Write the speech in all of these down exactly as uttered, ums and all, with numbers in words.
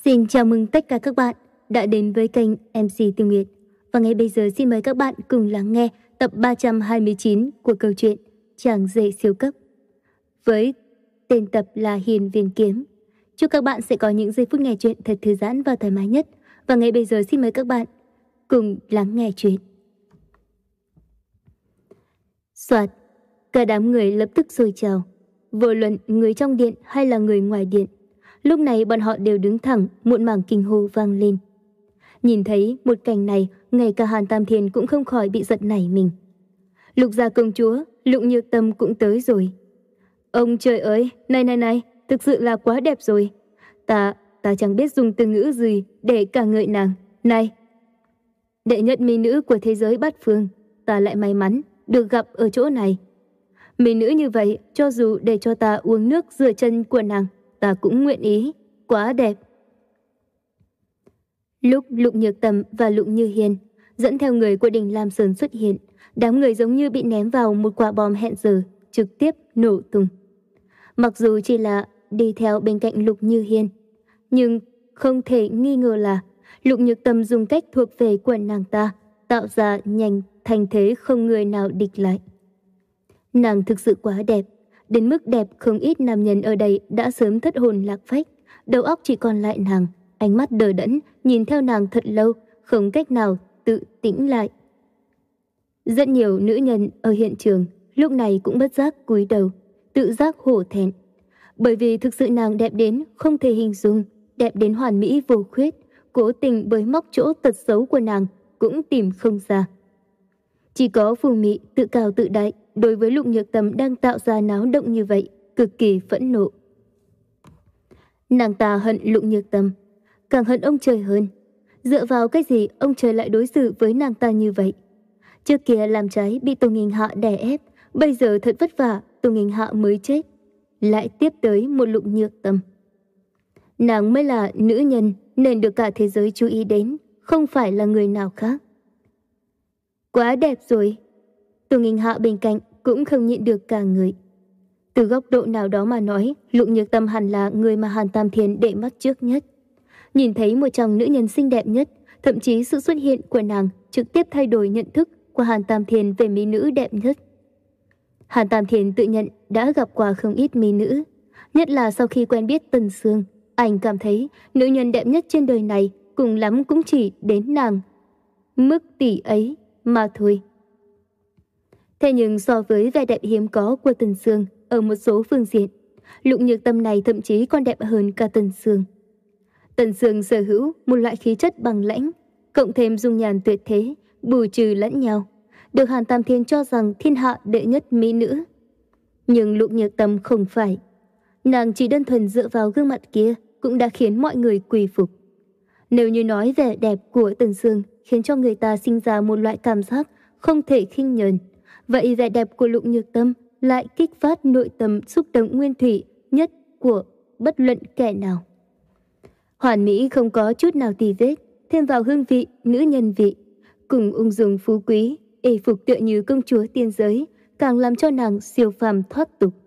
Xin chào mừng tất cả các bạn đã đến với kênh em xê Tiêu Nguyệt. Và ngay bây giờ xin mời các bạn cùng lắng nghe tập ba trăm hai mươi chín của câu chuyện Chàng rể siêu cấp. Với tên tập là Hiền Viên Kiếm. Chúc các bạn sẽ có những giây phút nghe chuyện thật thư giãn và thoải mái nhất. Và ngay bây giờ xin mời các bạn cùng lắng nghe chuyện. Soạt, cả đám người lập tức sôi trào. Vô luận người trong điện hay là người ngoài điện, lúc này bọn họ đều đứng thẳng, muộn màng kinh hô vang lên. Nhìn thấy một cảnh này, ngay cả Hàn Tam Thiên cũng không khỏi bị giật nảy mình. Lục gia công chúa, Lục Nhược Tâm cũng tới rồi. Ông trời ơi, này này này, thực sự là quá đẹp rồi. Ta, ta chẳng biết dùng từ ngữ gì để ca ngợi nàng. Này, đệ nhất mỹ nữ của thế giới bát phương, ta lại may mắn được gặp ở chỗ này. Mỹ nữ như vậy, cho dù để cho ta uống nước rửa chân của nàng, ta cũng nguyện ý, quá đẹp. Lúc Lục Nhược Tâm và Lục Như Hiên dẫn theo người của Đình Lam Sơn xuất hiện, đám người giống như bị ném vào một quả bom hẹn giờ, trực tiếp nổ tung. Mặc dù chỉ là đi theo bên cạnh Lục Như Hiên, nhưng không thể nghi ngờ là Lục Nhược Tâm dùng cách thuộc về của nàng ta, tạo ra nhanh thành thế không người nào địch lại. Nàng thực sự quá đẹp, đến mức đẹp không ít nam nhân ở đây đã sớm thất hồn lạc phách, đầu óc chỉ còn lại nàng, ánh mắt đờ đẫn nhìn theo nàng thật lâu, không cách nào tự tĩnh lại. Rất nhiều nữ nhân ở hiện trường lúc này cũng bất giác cúi đầu, tự giác hổ thẹn, bởi vì thực sự nàng đẹp đến không thể hình dung, đẹp đến hoàn mỹ vô khuyết, cố tình bới móc chỗ tật xấu của nàng cũng tìm không ra. Chỉ có Phù Mị tự cao tự đại đối với Lục Nhược Tâm đang tạo ra náo động như vậy, cực kỳ phẫn nộ. Nàng ta hận Lục Nhược Tâm, càng hận ông trời hơn. Dựa vào cái gì ông trời lại đối xử với nàng ta như vậy? Trước kia làm trái bị Tô Nghinh Hạ đè ép, bây giờ thật vất vả Tô Nghinh Hạ mới chết, lại tiếp tới một Lục Nhược Tâm. Nàng mới là nữ nhân nên được cả thế giới chú ý đến, không phải là người nào khác. Quá đẹp rồi. Tô Nghinh Hạ bên cạnh cũng không nhịn được cả người. Từ góc độ nào đó mà nói, Lục Nhược Tâm hẳn là người mà Hàn Tam Thiên để mắt trước nhất. Nhìn thấy một trong nữ nhân xinh đẹp nhất, thậm chí sự xuất hiện của nàng trực tiếp thay đổi nhận thức của Hàn Tam Thiên về mỹ nữ đẹp nhất. Hàn Tam Thiên tự nhận đã gặp qua không ít mỹ nữ, nhất là sau khi quen biết Tần Sương, anh cảm thấy nữ nhân đẹp nhất trên đời này cùng lắm cũng chỉ đến nàng mức tỷ ấy mà thôi. Thế nhưng so với vẻ đẹp hiếm có của Tần Sương ở một số phương diện, Lục Nhược Tâm này thậm chí còn đẹp hơn cả Tần Sương. Tần Sương sở hữu một loại khí chất bằng lãnh, cộng thêm dung nhan tuyệt thế, bù trừ lẫn nhau, được Hàn Tam Thiên cho rằng thiên hạ đệ nhất mỹ nữ. Nhưng Lục Nhược Tâm không phải. Nàng chỉ đơn thuần dựa vào gương mặt kia cũng đã khiến mọi người quỳ phục. Nếu như nói vẻ đẹp của Tần Sương khiến cho người ta sinh ra một loại cảm giác không thể khinh nhờn, vậy vẻ đẹp của Lục Nhược Tâm lại kích phát nội tâm xúc động nguyên thủy nhất của bất luận kẻ nào. Hoàn mỹ không có chút nào tì vết, thêm vào hương vị nữ nhân vị, cùng ung dung phú quý, y phục tựa như công chúa tiên giới, càng làm cho nàng siêu phàm thoát tục.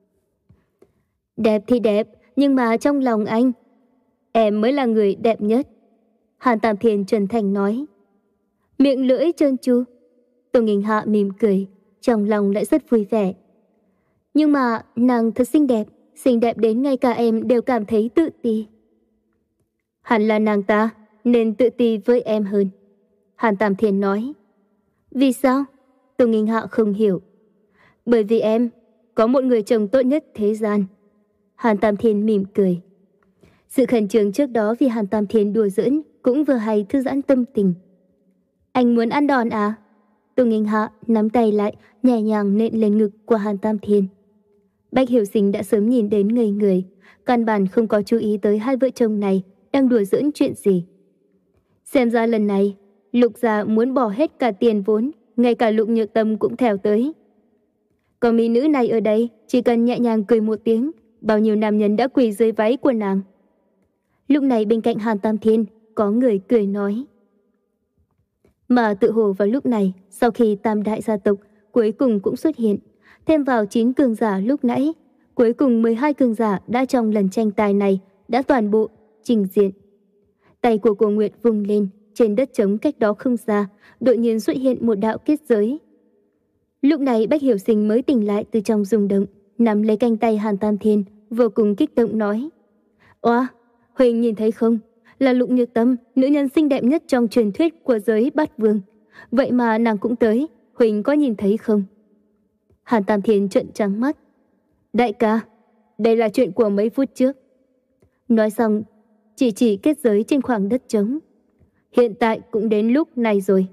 Đẹp thì đẹp, nhưng mà trong lòng anh, em mới là người đẹp nhất. Hàn Tam Thiên chân thành nói. Miệng lưỡi trơn tru. Tô Nghinh Hạ mỉm cười, trong lòng lại rất vui vẻ. Nhưng mà nàng thật xinh đẹp, xinh đẹp đến ngay cả em đều cảm thấy tự ti. Hẳn là nàng ta nên tự ti với em hơn. Hàn Tam Thiên nói. Vì sao? Tô Nghinh Hạ không hiểu. Bởi vì em có một người chồng tốt nhất thế gian. Hàn Tam Thiên mỉm cười. Sự khẩn trương trước đó vì Hàn Tam Thiên đùa giỡn cũng vừa hay thư giãn tâm tình. Anh muốn ăn đòn à? Tô Nghinh Hạ nắm tay lại, nhẹ nhàng nện lên ngực của Hàn Tam Thiên. Bách Hiểu Sinh đã sớm nhìn đến ngây người, căn bản không có chú ý tới hai vợ chồng này đang đùa giỡn chuyện gì. Xem ra lần này, Lục gia muốn bỏ hết cả tiền vốn, ngay cả Lục Nhược Tâm cũng theo tới. Có mỹ nữ này ở đây, chỉ cần nhẹ nhàng cười một tiếng, bao nhiêu nam nhân đã quỳ dưới váy của nàng. Lúc này bên cạnh Hàn Tam Thiên có người cười nói. Mà tự hồ vào lúc này, sau khi tam đại gia tộc cuối cùng cũng xuất hiện, thêm vào chín cường giả lúc nãy, cuối cùng mười hai cường giả đã trong lần tranh tài này đã toàn bộ trình diện. Tay của cô Nguyệt vung lên, trên đất trống cách đó không xa, đột nhiên xuất hiện một đạo kết giới. Lúc này Bách Hiểu Sinh mới tỉnh lại từ trong rung động, nắm lấy cánh tay Hàn Tam Thiên, vô cùng kích động nói: "Oa, Huỳnh nhìn thấy không? Là Lục Nhược Tâm, nữ nhân xinh đẹp nhất trong truyền thuyết của giới Bát Vương. Vậy mà nàng cũng tới, Huỳnh có nhìn thấy không?" Hàn Tam Thiên trợn trắng mắt. "Đại ca, đây là chuyện của mấy phút trước." Nói xong, chỉ chỉ kết giới trên khoảng đất trống. "Hiện tại cũng đến lúc này rồi."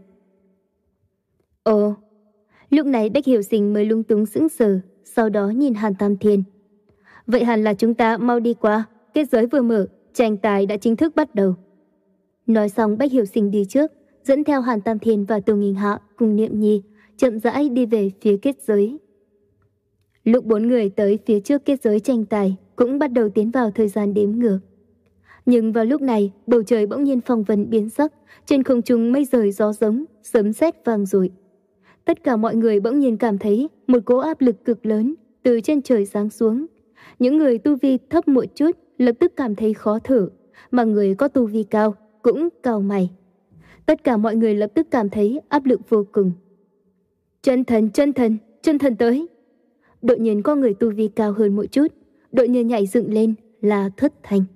Ồ, lúc này Bách Hiểu Sinh mới lung túng sững sờ, sau đó nhìn Hàn Tam Thiên. "Vậy hẳn là chúng ta mau đi qua, kết giới vừa mở, tranh tài đã chính thức bắt đầu." Nói xong Bách Hiểu Sinh đi trước, dẫn theo Hàn Tam Thiên và Tô Nghinh Hạ cùng Niệm Nhi, chậm rãi đi về phía kết giới. Lúc bốn người tới phía trước kết giới tranh tài, cũng bắt đầu tiến vào thời gian đếm ngược. Nhưng vào lúc này, bầu trời bỗng nhiên phong vân biến sắc, trên không trung mây rời gió giống, sấm sét vang dội. Tất cả mọi người bỗng nhiên cảm thấy một cỗ áp lực cực lớn từ trên trời giáng xuống. Những người tu vi thấp một chút lập tức cảm thấy khó thở, mà người có tu vi cao cũng cau mày. Tất cả mọi người lập tức cảm thấy áp lực vô cùng. Chân thần, chân thần, chân thần tới. Đột nhiên có người tu vi cao hơn một chút, đột nhiên nhảy dựng lên là Thất Thanh.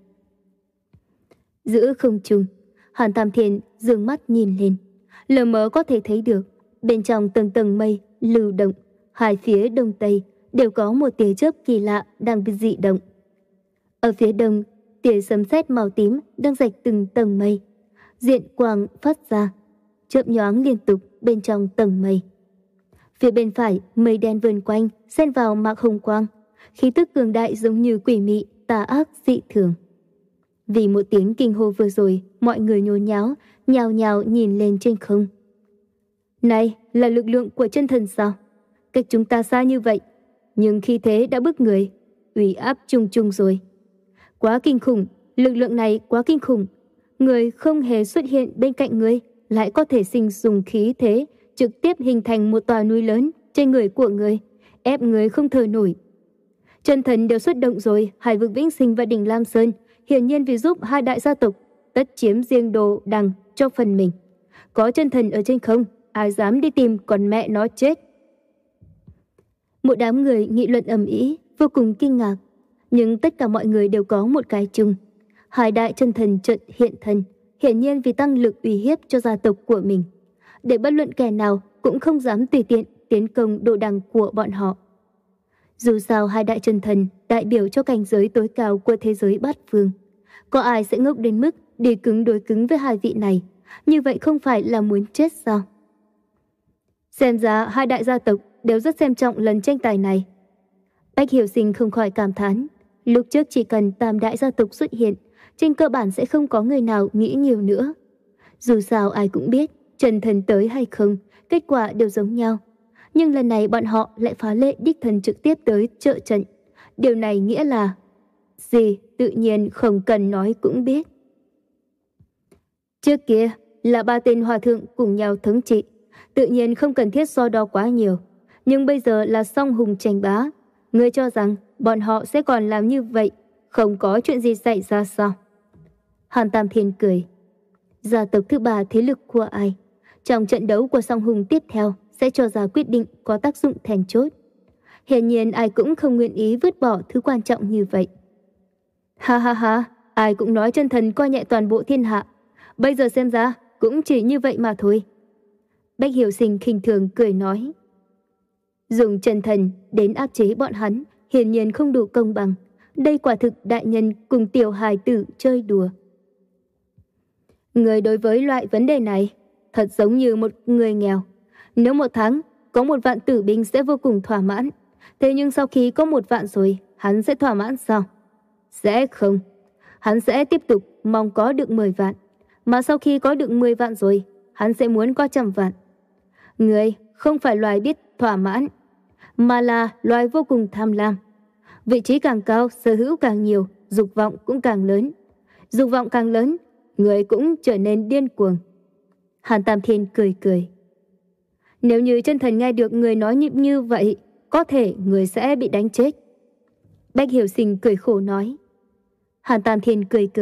Giữa không trung, Hàn Tam Thiên dương mắt nhìn lên, lờ mờ có thể thấy được bên trong tầng tầng mây lưu động, hai phía đông tây đều có một tia chớp kỳ lạ đang dị động. Ở phía đông, tia sấm sét màu tím đang rạch từng tầng mây, diện quang phát ra, chớp nhoáng liên tục bên trong tầng mây. Phía bên phải, mây đen vờn quanh, xen vào mạc hồng quang, khí tức cường đại giống như quỷ mị, tà ác dị thường. Vì một tiếng kinh hô vừa rồi, mọi người nhốn nháo, nhào nhào nhìn lên trên không. Này, là lực lượng của chân thần sao? Cách chúng ta xa như vậy, nhưng khi thế đã bức người, uy áp trung trung rồi. Quá kinh khủng, lực lượng này quá kinh khủng. Người không hề xuất hiện bên cạnh người, lại có thể sinh dùng khí thế, trực tiếp hình thành một tòa núi lớn trên người của người, ép người không thở nổi. Chân thần đều xuất động rồi, Hải Vực Vĩnh Sinh và Đỉnh Lam Sơn, hiển nhiên vì giúp hai đại gia tộc tất chiếm riêng đồ đằng cho phần mình. Có chân thần ở trên không, ai dám đi tìm còn mẹ nó chết. Một đám người nghị luận ầm ĩ, vô cùng kinh ngạc, nhưng tất cả mọi người đều có một cái chung. Hai đại chân thần chợt hiện thân, hiển nhiên vì tăng lực uy hiếp cho gia tộc của mình, để bất luận kẻ nào cũng không dám tùy tiện tiến công đồ đằng của bọn họ. Dù sao hai đại chân thần đại biểu cho cảnh giới tối cao của thế giới bát phương, có ai sẽ ngốc đến mức đi cứng đối cứng với hai vị này, như vậy không phải là muốn chết sao? Xem ra hai đại gia tộc đều rất xem trọng lần tranh tài này. Bách Hiểu Sinh không khỏi cảm thán, lúc trước chỉ cần tam đại gia tộc xuất hiện, trên cơ bản sẽ không có người nào nghĩ nhiều nữa. Dù sao ai cũng biết, chân thần tới hay không, kết quả đều giống nhau. Nhưng lần này bọn họ lại phá lệ đích thân trực tiếp tới trợ trận. Điều này nghĩa là gì tự nhiên không cần nói cũng biết. Trước kia là ba tên hòa thượng cùng nhau thống trị, tự nhiên không cần thiết so đo quá nhiều. Nhưng bây giờ là song hùng tranh bá, ngươi cho rằng bọn họ sẽ còn làm như vậy, không có chuyện gì xảy ra sao? Hàn Tam Thiên cười. Gia tộc thứ ba thế lực của ai? Trong trận đấu của song hùng tiếp theo sẽ cho ra quyết định có tác dụng then chốt. Hiển nhiên ai cũng không nguyện ý vứt bỏ thứ quan trọng như vậy. Ha ha ha, ai cũng nói chân thần coi nhẹ toàn bộ thiên hạ. Bây giờ xem ra cũng chỉ như vậy mà thôi. Bách Hiểu Sinh khinh thường cười nói. Dùng chân thần đến áp chế bọn hắn hiển nhiên không đủ công bằng. Đây quả thực đại nhân cùng tiểu hài tử chơi đùa. Người đối với loại vấn đề này thật giống như một người nghèo. Nếu một tháng có một vạn tử binh sẽ vô cùng thỏa mãn. Thế nhưng sau khi có một vạn rồi, hắn sẽ thỏa mãn sao? Sẽ không. Hắn sẽ tiếp tục mong có được mười vạn. Mà sau khi có được mười vạn rồi, hắn sẽ muốn có trăm vạn. Người không phải loài biết thỏa mãn, mà là loài vô cùng tham lam. Vị trí càng cao, sở hữu càng nhiều, dục vọng cũng càng lớn. Dục vọng càng lớn, người cũng trở nên điên cuồng. Hàn Tam Thiên cười cười. Nếu như chân thần nghe được người nói như, như vậy, có thể người sẽ bị đánh chết. Bách Hiểu Sinh cười khổ nói. Hàn Tam Thiên cười cười,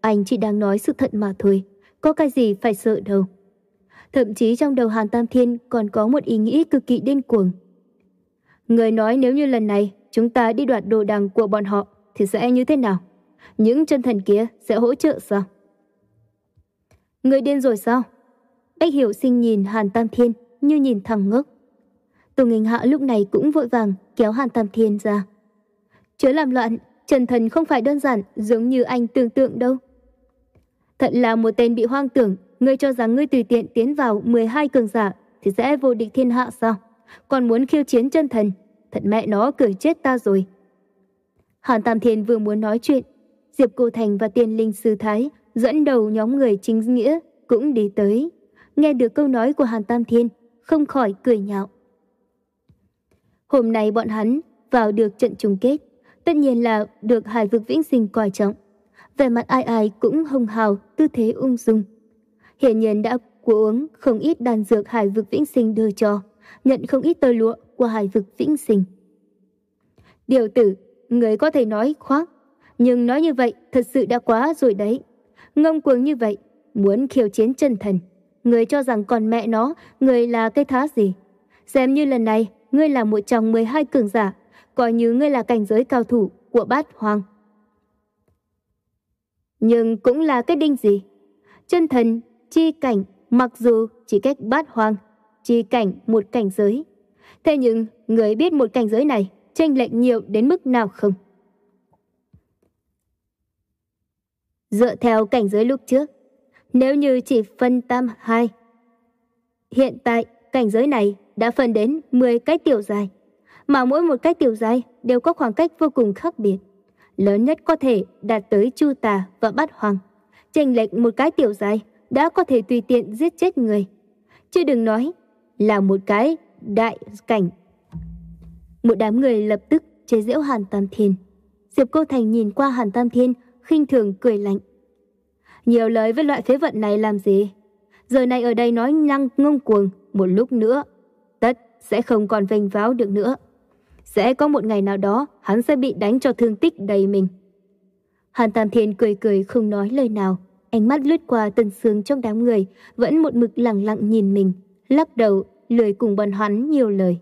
anh chỉ đang nói sự thật mà thôi, có cái gì phải sợ đâu. Thậm chí trong đầu Hàn Tam Thiên còn có một ý nghĩ cực kỳ điên cuồng. Người nói nếu như lần này chúng ta đi đoạt đồ đằng của bọn họ thì sẽ như thế nào? Những chân thần kia sẽ hỗ trợ sao? Người điên rồi sao? Bách Hiểu Sinh nhìn Hàn Tam Thiên như nhìn thằng ngốc. Tô Nghênh Hạ lúc này cũng vội vàng kéo Hàn Tam Thiên ra. Chớ làm loạn, chân thần không phải đơn giản giống như anh tưởng tượng đâu. Thật là một tên bị hoang tưởng, ngươi cho rằng ngươi tùy tiện tiến vào mười hai cường giả thì sẽ vô địch thiên hạ sao? Còn muốn khiêu chiến chân thần, thật mẹ nó cười chết ta rồi. Hàn Tam Thiên vừa muốn nói chuyện, Diệp Cô Thành và Tiên Linh Sư Thái dẫn đầu nhóm người chính nghĩa cũng đi tới. Nghe được câu nói của Hàn Tam Thiên, không khỏi cười nhạo. Hôm nay bọn hắn vào được trận chung kết, tất nhiên là được Hải Vực Vĩnh Sinh coi trọng. Vẻ mặt ai ai cũng hồng hào, tư thế ung dung. Hiển nhiên đã uống không ít đan dược Hải Vực Vĩnh Sinh đưa cho, nhận không ít tơ lụa của Hải Vực Vĩnh Sinh. Điều tử, người có thể nói khoác, nhưng nói như vậy thật sự đã quá rồi đấy. Ngông cuồng như vậy, muốn khiêu chiến chân thần, người cho rằng còn mẹ nó, người là cái thá gì? Xem như lần này, ngươi là một trong mười hai cường giả, coi như ngươi là cảnh giới cao thủ của Bát Hoang. Nhưng cũng là cái đinh gì? Chân thần, chi cảnh, mặc dù chỉ cách Bát Hoang, chi cảnh một cảnh giới. Thế nhưng, người biết một cảnh giới này chênh lệch nhiều đến mức nào không? Dựa theo cảnh giới lúc trước, nếu như chỉ phân tam hai, hiện tại cảnh giới này đã phân đến mười cái tiểu giai, mà mỗi một cái tiểu giai đều có khoảng cách vô cùng khác biệt. Lớn nhất có thể đạt tới Chu Tà và Bát Hoang. Chênh lệch một cái tiểu giai đã có thể tùy tiện giết chết người. Chứ đừng nói là một cái đại cảnh. Một đám người lập tức chế giễu Hàn Tam Thiên. Diệp Cô Thành nhìn qua Hàn Tam Thiên, khinh thường cười lạnh. Nhiều lời với loại phế vật này làm gì? Giờ này ở đây nói năng ngông cuồng, một lúc nữa tất sẽ không còn vênh váo được nữa. Sẽ có một ngày nào đó hắn sẽ bị đánh cho thương tích đầy mình. Hàn Tam Thiên cười cười không nói lời nào, ánh mắt lướt qua Tần Sương trong đám người, vẫn một mực lặng lặng nhìn mình, lắc đầu, lười cùng bọn hắn nhiều lời.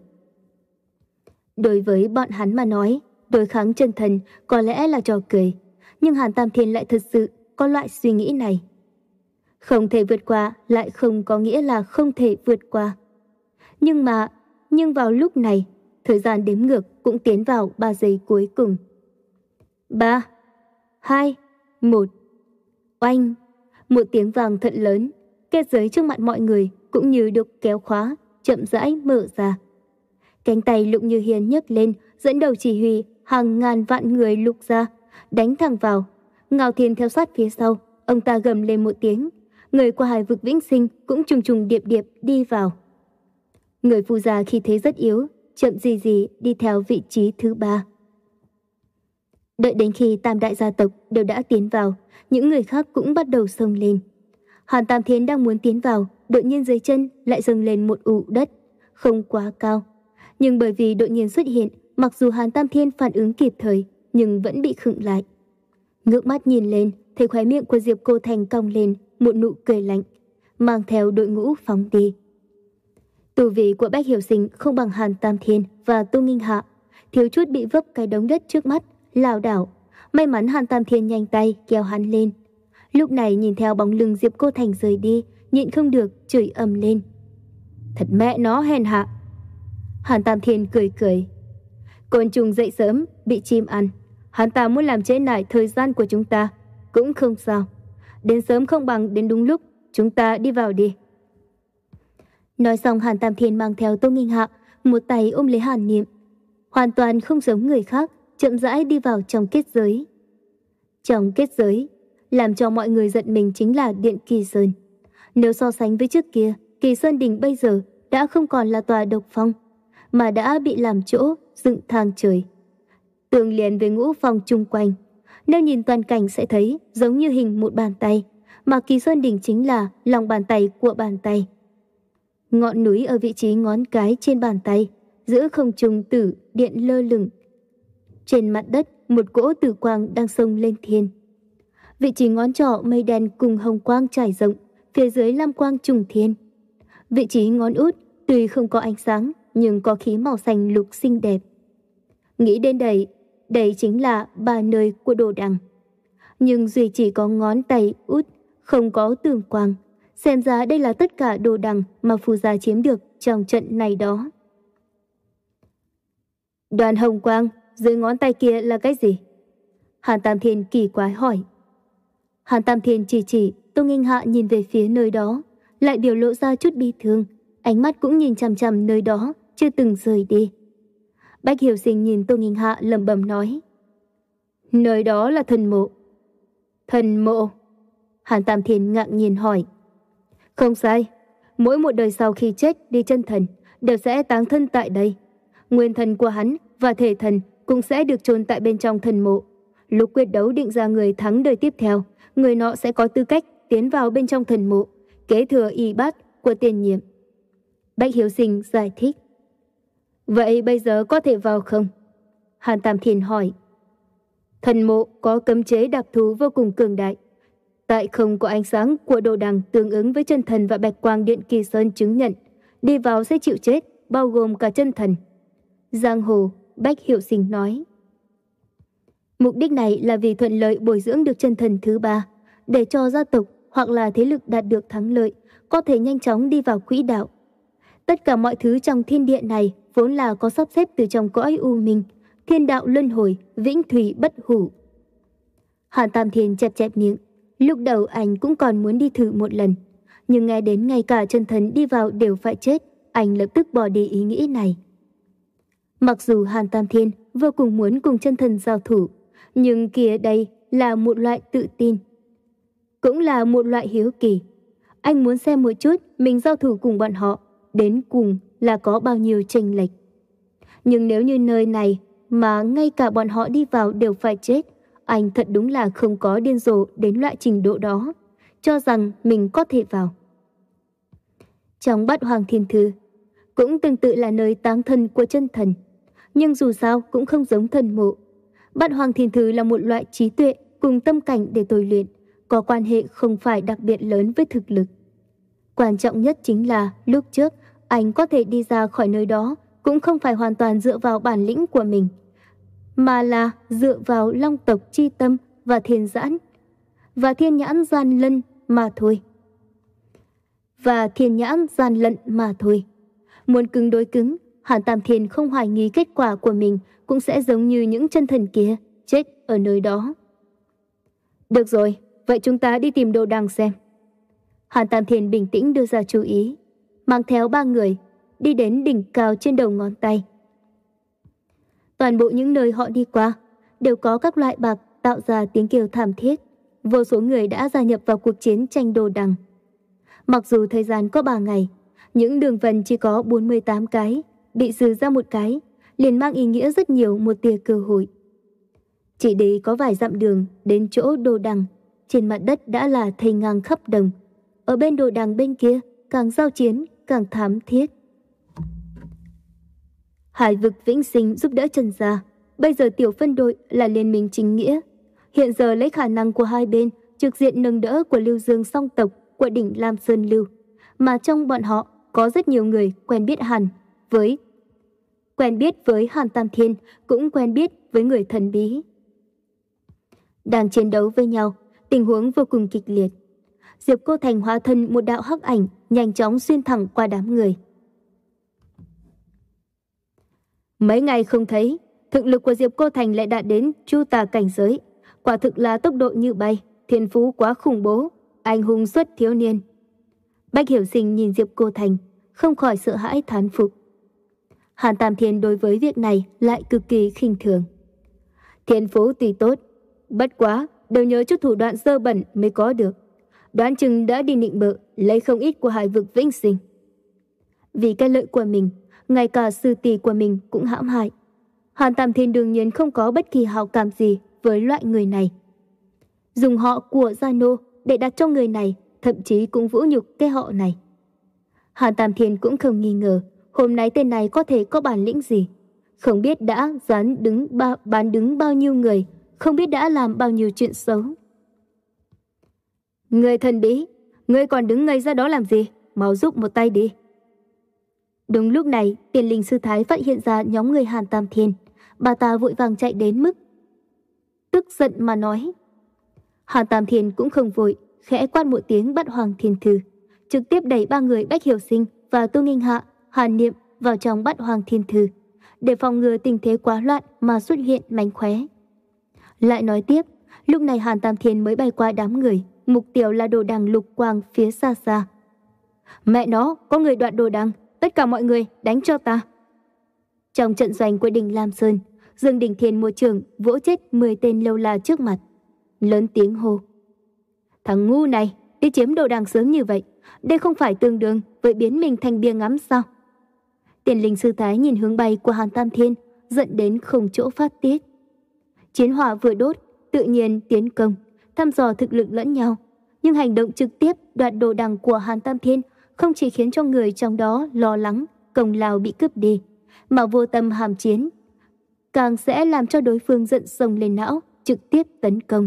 Đối với bọn hắn mà nói, đối kháng chân thần có lẽ là trò cười, nhưng Hàn Tam Thiên lại thật sự có loại suy nghĩ này. Không thể vượt qua lại không có nghĩa là không thể vượt qua. Nhưng mà, nhưng vào lúc này, thời gian đếm ngược cũng tiến vào ba giây cuối cùng. Ba, hai, một. Oanh! Một tiếng vàng thật lớn, kết giới trước mặt mọi người cũng như được kéo khóa, chậm rãi mở ra. Cánh tay Lục Như Hiên nhấc lên, dẫn đầu chỉ huy hàng ngàn vạn người Lục ra, đánh thẳng vào. Ngao Thiên theo sát phía sau, ông ta gầm lên một tiếng. Người của Hải Vực Vĩnh Sinh cũng trùng trùng điệp điệp đi vào. Người Phu gia khi thế rất yếu, chậm gì gì đi theo vị trí thứ ba. Đợi đến khi tam đại gia tộc đều đã tiến vào, những người khác cũng bắt đầu xông lên. Hàn Tam Thiên đang muốn tiến vào, đột nhiên dưới chân lại dâng lên một ụ đất, không quá cao. Nhưng bởi vì đột nhiên xuất hiện, mặc dù Hàn Tam Thiên phản ứng kịp thời, nhưng vẫn bị khựng lại. Ngước mắt nhìn lên, thấy khóe miệng của Diệp Cô Thành cong lên một nụ cười lạnh, mang theo đội ngũ phóng đi. Tu vi của Bách Hiểu Sinh không bằng Hàn Tam Thiên và Tô Nghênh Hạ, thiếu chút bị vấp cái đống đất trước mắt, lảo đảo. May mắn Hàn Tam Thiên nhanh tay kéo hắn lên. Lúc này nhìn theo bóng lưng Diệp Cô Thành rời đi, nhịn không được chửi ầm lên. Thật mẹ nó hèn hạ. Hàn Tam Thiên cười cười. Côn trùng dậy sớm, bị chim ăn. Hắn ta muốn làm trễ nải thời gian của chúng ta, cũng không sao. Đến sớm không bằng đến đúng lúc, chúng ta đi vào đi. Nói xong Hàn Tam Thiên mang theo Tô Nghênh Hạ, một tay ôm lấy Hàn Niệm. Hoàn toàn không giống người khác, chậm rãi đi vào trong kết giới. Trong kết giới, làm cho mọi người giận mình chính là Điện Kỳ Sơn. Nếu so sánh với trước kia, Kỳ Sơn Đình bây giờ đã không còn là tòa độc phong, mà đã bị làm chỗ dựng thang trời. Tường liền với ngũ phong chung quanh. Nếu nhìn toàn cảnh sẽ thấy giống như hình một bàn tay, mà Kỳ Sơn Đỉnh chính là lòng bàn tay của bàn tay. Ngọn núi ở vị trí ngón cái trên bàn tay, giữa không trung tử điện lơ lửng. Trên mặt đất, một cỗ tử quang đang xông lên thiên. Vị trí ngón trỏ mây đen cùng hồng quang trải rộng, phía dưới lam quang trùng thiên. Vị trí ngón út tuy không có ánh sáng nhưng có khí màu xanh lục xinh đẹp. Nghĩ đến đây, đây chính là ba nơi của đồ đằng. Nhưng duy chỉ có ngón tay út không có tường quang. Xem ra đây là tất cả đồ đằng mà phù gia chiếm được trong trận này đó. Đoàn hồng quang, dưới ngón tay kia là cái gì? Hàn Tam Thiên kỳ quái hỏi. Hàn Tam Thiên chỉ chỉ, Tô Nghênh Hạ nhìn về phía nơi đó, lại biểu lộ ra chút bi thương, ánh mắt cũng nhìn chằm chằm nơi đó, chưa từng rời đi. Bách Hiểu Sinh nhìn Tô Nghênh Hạ lẩm bẩm nói. Nơi đó là thần mộ. Thần mộ? Hàn Tam Thiên ngạc nhiên hỏi. Không sai, mỗi một đời sau khi chết đi chân thần đều sẽ táng thân tại đây. Nguyên thần của hắn và thể thần cũng sẽ được chôn tại bên trong thần mộ. Lúc quyết đấu định ra người thắng đời tiếp theo, người nọ sẽ có tư cách tiến vào bên trong thần mộ, kế thừa y bát của tiền nhiệm. Bách Hiếu Sinh giải thích. Vậy bây giờ có thể vào không? Hàn Tam Thiên hỏi. Thần mộ có cấm chế đặc thù vô cùng cường đại. Tại không có ánh sáng của đồ đằng tương ứng với chân thần và bạch quang điện kỳ sơn chứng nhận, đi vào sẽ chịu chết, bao gồm cả chân thần. Giang hồ, Bách Hiểu Sinh nói. Mục đích này là vì thuận lợi bồi dưỡng được chân thần thứ ba, để cho gia tộc hoặc là thế lực đạt được thắng lợi, có thể nhanh chóng đi vào quỹ đạo. Tất cả mọi thứ trong thiên địa này vốn là có sắp xếp từ trong cõi u minh, thiên đạo luân hồi, vĩnh thủy bất hủ. Hàn Tam Thiên chẹp chẹp miệng, lúc đầu anh cũng còn muốn đi thử một lần, nhưng nghe đến ngay cả chân thần đi vào đều phải chết, anh lập tức bỏ đi ý nghĩ này. Mặc dù Hàn Tam Thiên vô cùng muốn cùng chân thần giao thủ, nhưng kia đây là một loại tự tin, cũng là một loại hiếu kỳ. Anh muốn xem một chút mình giao thủ cùng bọn họ, đến cùng là có bao nhiêu chênh lệch. Nhưng nếu như nơi này mà ngay cả bọn họ đi vào đều phải chết, anh thật đúng là không có điên rồ đến loại trình độ đó, cho rằng mình có thể vào. Trong Bát Hoàng Thiên Thư, cũng tương tự là nơi táng thân của chân thần, nhưng dù sao cũng không giống thần mộ. Bát Hoàng Thiên Thư là một loại trí tuệ cùng tâm cảnh để tôi luyện, có quan hệ không phải đặc biệt lớn với thực lực. Quan trọng nhất chính là lúc trước anh có thể đi ra khỏi nơi đó cũng không phải hoàn toàn dựa vào bản lĩnh của mình, mà là dựa vào long tộc chi tâm và thiên giãn và thiên nhãn gian lân mà thôi. Và thiên nhãn gian lận mà thôi. Muốn cứng đối cứng, Hàn Tam Thiên không hoài nghi kết quả của mình cũng sẽ giống như những chân thần kia, chết ở nơi đó. Được rồi, vậy chúng ta đi tìm đồ đằng xem. Hàn Tam Thiên bình tĩnh đưa ra chú ý, mang theo ba người, đi đến đỉnh cao trên đầu ngón tay. Toàn bộ những nơi họ đi qua đều có các loại bạc tạo ra tiếng kêu thảm thiết. Vô số người đã gia nhập vào cuộc chiến tranh đồ đằng. Mặc dù thời gian có ba ngày, những đường vân chỉ có bốn mươi tám cái, bị trừ ra một cái, liền mang ý nghĩa rất nhiều một tia cơ hội. Chỉ đi có vài dặm đường đến chỗ đồ đằng, trên mặt đất đã là thây ngang khắp đồng. Ở bên đồ đằng bên kia, càng giao chiến, càng thảm thiết. Hải vực vĩnh sinh giúp đỡ Trần gia, bây giờ tiểu phân đội là liên minh chính nghĩa. Hiện giờ lấy khả năng của hai bên, trực diện nâng đỡ của Lưu Dương song tộc của đỉnh Lam Sơn Lưu, mà trong bọn họ có rất nhiều người quen biết hẳn với quen biết với Hàn Tam Thiên, cũng quen biết với người thần bí. Đang chiến đấu với nhau, tình huống vô cùng kịch liệt. Diệp Cô Thành hóa thân một đạo hắc ảnh, nhanh chóng xuyên thẳng qua đám người. Mấy ngày không thấy, thực lực của Diệp Cô Thành lại đạt đến chu tà cảnh giới. Quả thực là tốc độ như bay, thiên phú quá khủng bố, anh hùng xuất thiếu niên. Bách Hiểu Sinh nhìn Diệp Cô Thành, không khỏi sợ hãi thán phục. Hàn Tam Thiên đối với việc này lại cực kỳ khinh thường. Thiên phú tuy tốt, bất quá đều nhớ chút thủ đoạn dơ bẩn mới có được. Đoán chừng đã đi nịnh bợ, lấy không ít của hải vực vĩnh sinh. Vì cái lợi của mình, ngay cả sư tỷ của mình cũng hãm hại. Hàn Tam Thiên đương nhiên không có bất kỳ hảo cảm gì với loại người này. Dùng họ của Gia Nô để đặt cho người này, thậm chí cũng vũ nhục cái họ này. Hàn Tam Thiên cũng không nghi ngờ hôm nay tên này có thể có bản lĩnh gì. Không biết đã dán đứng ba, bán đứng bao nhiêu người, không biết đã làm bao nhiêu chuyện xấu. Người thần bí, ngươi còn đứng ngây ra đó làm gì? Mau giúp một tay đi. Đúng lúc này, Tiền Linh sư thái phát hiện ra nhóm người Hàn Tam Thiên. Bà ta vội vàng chạy đến mức tức giận mà nói. Hàn Tam Thiên cũng không vội, khẽ quát một tiếng bắt Hoàng Thiên Thư, trực tiếp đẩy ba người Bách Hiểu Sinh và Tô Nghinh Hạ, Hàn Niệm vào trong bắt Hoàng Thiên Thư, để phòng ngừa tình thế quá loạn mà xuất hiện mánh khóe. Lại nói tiếp, lúc này Hàn Tam Thiên mới bay qua đám người, mục tiêu là đồ đằng lục quang phía xa xa. Mẹ nó, có người đoạn đồ đằng, tất cả mọi người đánh cho ta. Trong trận doanh của Đình Lam Sơn, Dương Đình Thiên một trường vỗ chết mười tên lâu la trước mặt, lớn tiếng hô: Thằng ngu này, đi chiếm đồ đằng sớm như vậy, đây không phải tương đương với biến mình thành bia ngắm sao? Tiền Linh sư thái nhìn hướng bay của Hàn Tam Thiên, giận đến không chỗ phát tiết. Chiến hỏa vừa đốt, tự nhiên tiến công, thăm dò thực lực lẫn nhau, nhưng hành động trực tiếp đoạt đồ đằng của Hàn Tam Thiên không chỉ khiến cho người trong đó lo lắng công lao bị cướp đi, mà vô tâm hàm chiến, càng sẽ làm cho đối phương giận sông lên não, trực tiếp tấn công.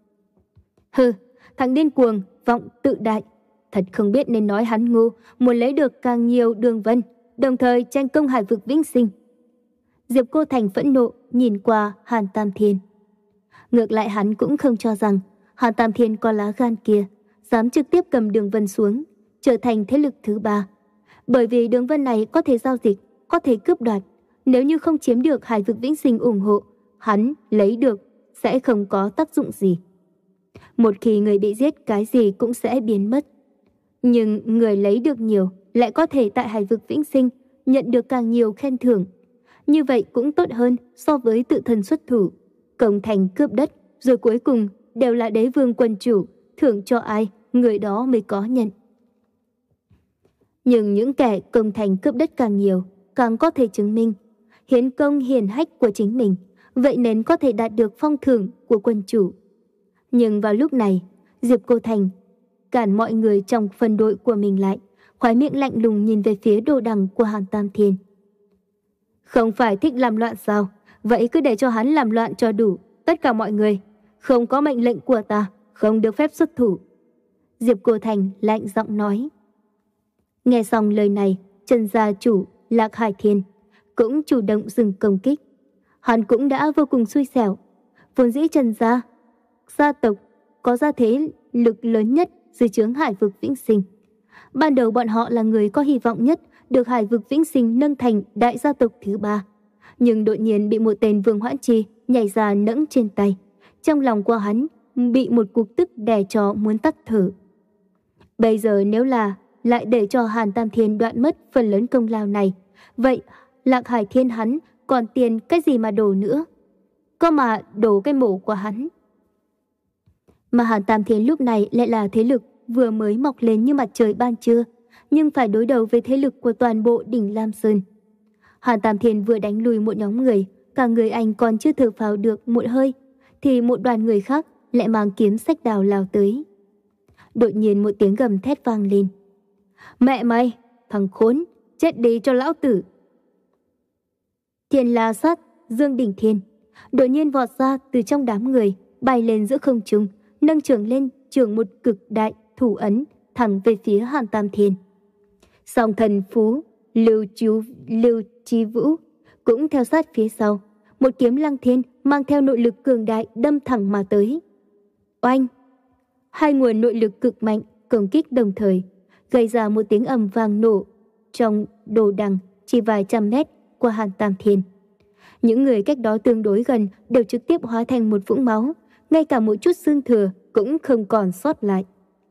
Hừ, thằng điên cuồng, vọng tự đại, thật không biết nên nói hắn ngu, muốn lấy được càng nhiều đường vân, đồng thời tranh công hải vực vĩnh sinh. Diệp Cô Thành phẫn nộ nhìn qua Hàn Tam Thiên. Ngược lại hắn cũng không cho rằng Hàn Tam Thiên có lá gan kia, dám trực tiếp cầm đường vân xuống, trở thành thế lực thứ ba. Bởi vì đường vân này có thể giao dịch, có thể cướp đoạt. Nếu như không chiếm được hải vực vĩnh sinh ủng hộ, hắn lấy được sẽ không có tác dụng gì. Một khi người bị giết, cái gì cũng sẽ biến mất. Nhưng người lấy được nhiều lại có thể tại hải vực vĩnh sinh nhận được càng nhiều khen thưởng. Như vậy cũng tốt hơn so với tự thân xuất thủ, công thành cướp đất, rồi cuối cùng đều là đế vương quân chủ, thưởng cho ai, người đó mới có nhận. Nhưng những kẻ công thành cướp đất càng nhiều, càng có thể chứng minh hiến công hiển hách của chính mình, vậy nên có thể đạt được phong thưởng của quân chủ. Nhưng vào lúc này, Diệp Cô Thành cản mọi người trong phân đội của mình lại, khóe miệng lạnh lùng nhìn về phía đồ đằng của Hàn Tam Thiên. Không phải thích làm loạn sao? Vậy cứ để cho hắn làm loạn cho đủ. Tất cả mọi người, không có mệnh lệnh của ta, không được phép xuất thủ. Diệp Cô Thành lạnh giọng nói. Nghe xong lời này, Trần gia chủ Lạc Hải Thiên cũng chủ động dừng công kích. Hắn cũng đã vô cùng xui xẻo. Vốn dĩ Trần gia gia tộc có gia thế lực lớn nhất dưới trướng hải vực vĩnh sinh. Ban đầu bọn họ là người có hy vọng nhất được hải vực vĩnh sinh nâng thành đại gia tộc thứ ba. Nhưng đột nhiên bị một tên Vương Hoãn Chi nhảy ra nẫng trên tay. Trong lòng của hắn bị một cục tức đè cho muốn tắt thở. Bây giờ nếu là lại để cho Hàn Tam Thiên đoạn mất phần lớn công lao này, vậy Lạc Hải Thiên hắn còn tiền cái gì mà đổ nữa? Có mà đổ cái mổ của hắn. Mà Hàn Tam Thiên lúc này lại là thế lực vừa mới mọc lên như mặt trời ban trưa, nhưng phải đối đầu với thế lực của toàn bộ đỉnh Lam Sơn. Hàn Tam Thiên vừa đánh lùi một nhóm người, cả người anh còn chưa thở phào được một hơi, thì một đoàn người khác lại mang kiếm sách đào lao tới. Đột nhiên một tiếng gầm thét vang lên. Mẹ mày, thằng khốn, chết đi cho lão tử. Thiên La Sát, Dương Đình Thiên đột nhiên vọt ra từ trong đám người, bay lên giữa không trung, nâng trường lên trường một cực đại thủ ấn thẳng về phía Hàn Tam Thiên. Song thần phú Lưu Chú Lưu Chi Vũ cũng theo sát phía sau, một kiếm Lăng Thiên mang theo nội lực cường đại đâm thẳng mà tới. Oanh! Hai nguồn nội lực cực mạnh công kích đồng thời, gây ra một tiếng ầm vang nổ trong đồ đằng chỉ vài trăm mét của Hàn Tam Thiên. Những người cách đó tương đối gần đều trực tiếp hóa thành một vũng máu, ngay cả một chút xương thừa cũng không còn sót lại.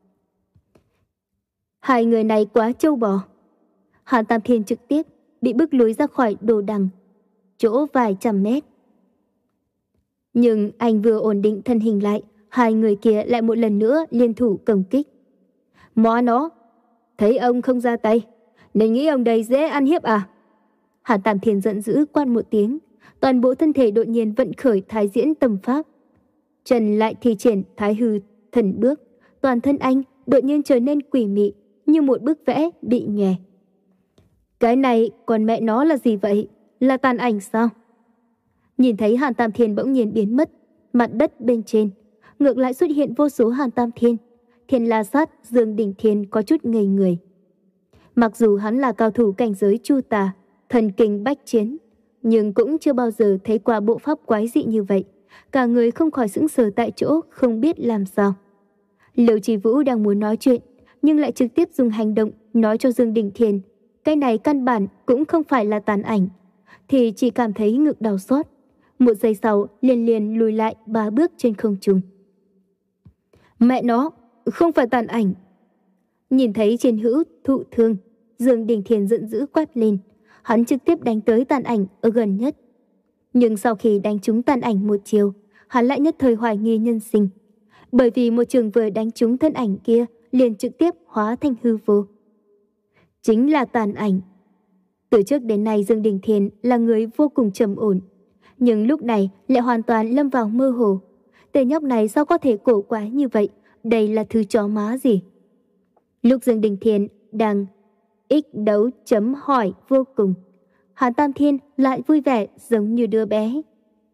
Hai người này quá trâu bò. Hàn Tam Thiên trực tiếp bị bức lùi ra khỏi đồ đằng, chỗ vài trăm mét. Nhưng anh vừa ổn định thân hình lại, hai người kia lại một lần nữa liên thủ công kích. Mó nó, thấy ông không ra tay, nên nghĩ ông đây dễ ăn hiếp à? Hàn Tam Thiên giận dữ quát một tiếng, toàn bộ thân thể đột nhiên vận khởi thái diễn tâm pháp. Trần lại thi triển thái hư thần bước, toàn thân anh đột nhiên trở nên quỷ mị, như một bức vẽ bị nhòe. Cái này còn mẹ nó là gì vậy? Là tàn ảnh sao? Nhìn thấy Hàn Tam Thiên bỗng nhiên biến mất, mặt đất bên trên ngược lại xuất hiện vô số Hàn Tam Thiên, Thiên La Sát Dương Đình Thiên có chút ngây người. Mặc dù hắn là cao thủ cảnh giới Chu Tà, thần kinh bách chiến, nhưng cũng chưa bao giờ thấy qua bộ pháp quái dị như vậy. Cả người không khỏi sững sờ tại chỗ, không biết làm sao. Lưu Chỉ Vũ đang muốn nói chuyện, nhưng lại trực tiếp dùng hành động nói cho Dương Đình Thiên, cái này căn bản cũng không phải là tàn ảnh, thì chỉ cảm thấy ngực đau xót. Một giây sau, liền liền lùi lại ba bước trên không trung. Mẹ nó, không phải tàn ảnh. Nhìn thấy Trên Hữu thụ thương, Dương Đình Thiên giận dữ quát lên. Hắn trực tiếp đánh tới tàn ảnh ở gần nhất. Nhưng sau khi đánh trúng tàn ảnh một chiều, hắn lại nhất thời hoài nghi nhân sinh. Bởi vì một trường vừa đánh trúng thân ảnh kia, liền trực tiếp hóa thành hư vô. Chính là tàn ảnh. Từ trước đến nay Dương Đình Thiên là người vô cùng trầm ổn, nhưng lúc này lại hoàn toàn lâm vào mơ hồ. Tên nhóc này sao có thể cổ quái như vậy? Đây là thứ chó má gì? Lúc Dương Đình Thiên đang ích đấu chấm hỏi vô cùng, Hàn Tam Thiên lại vui vẻ giống như đứa bé.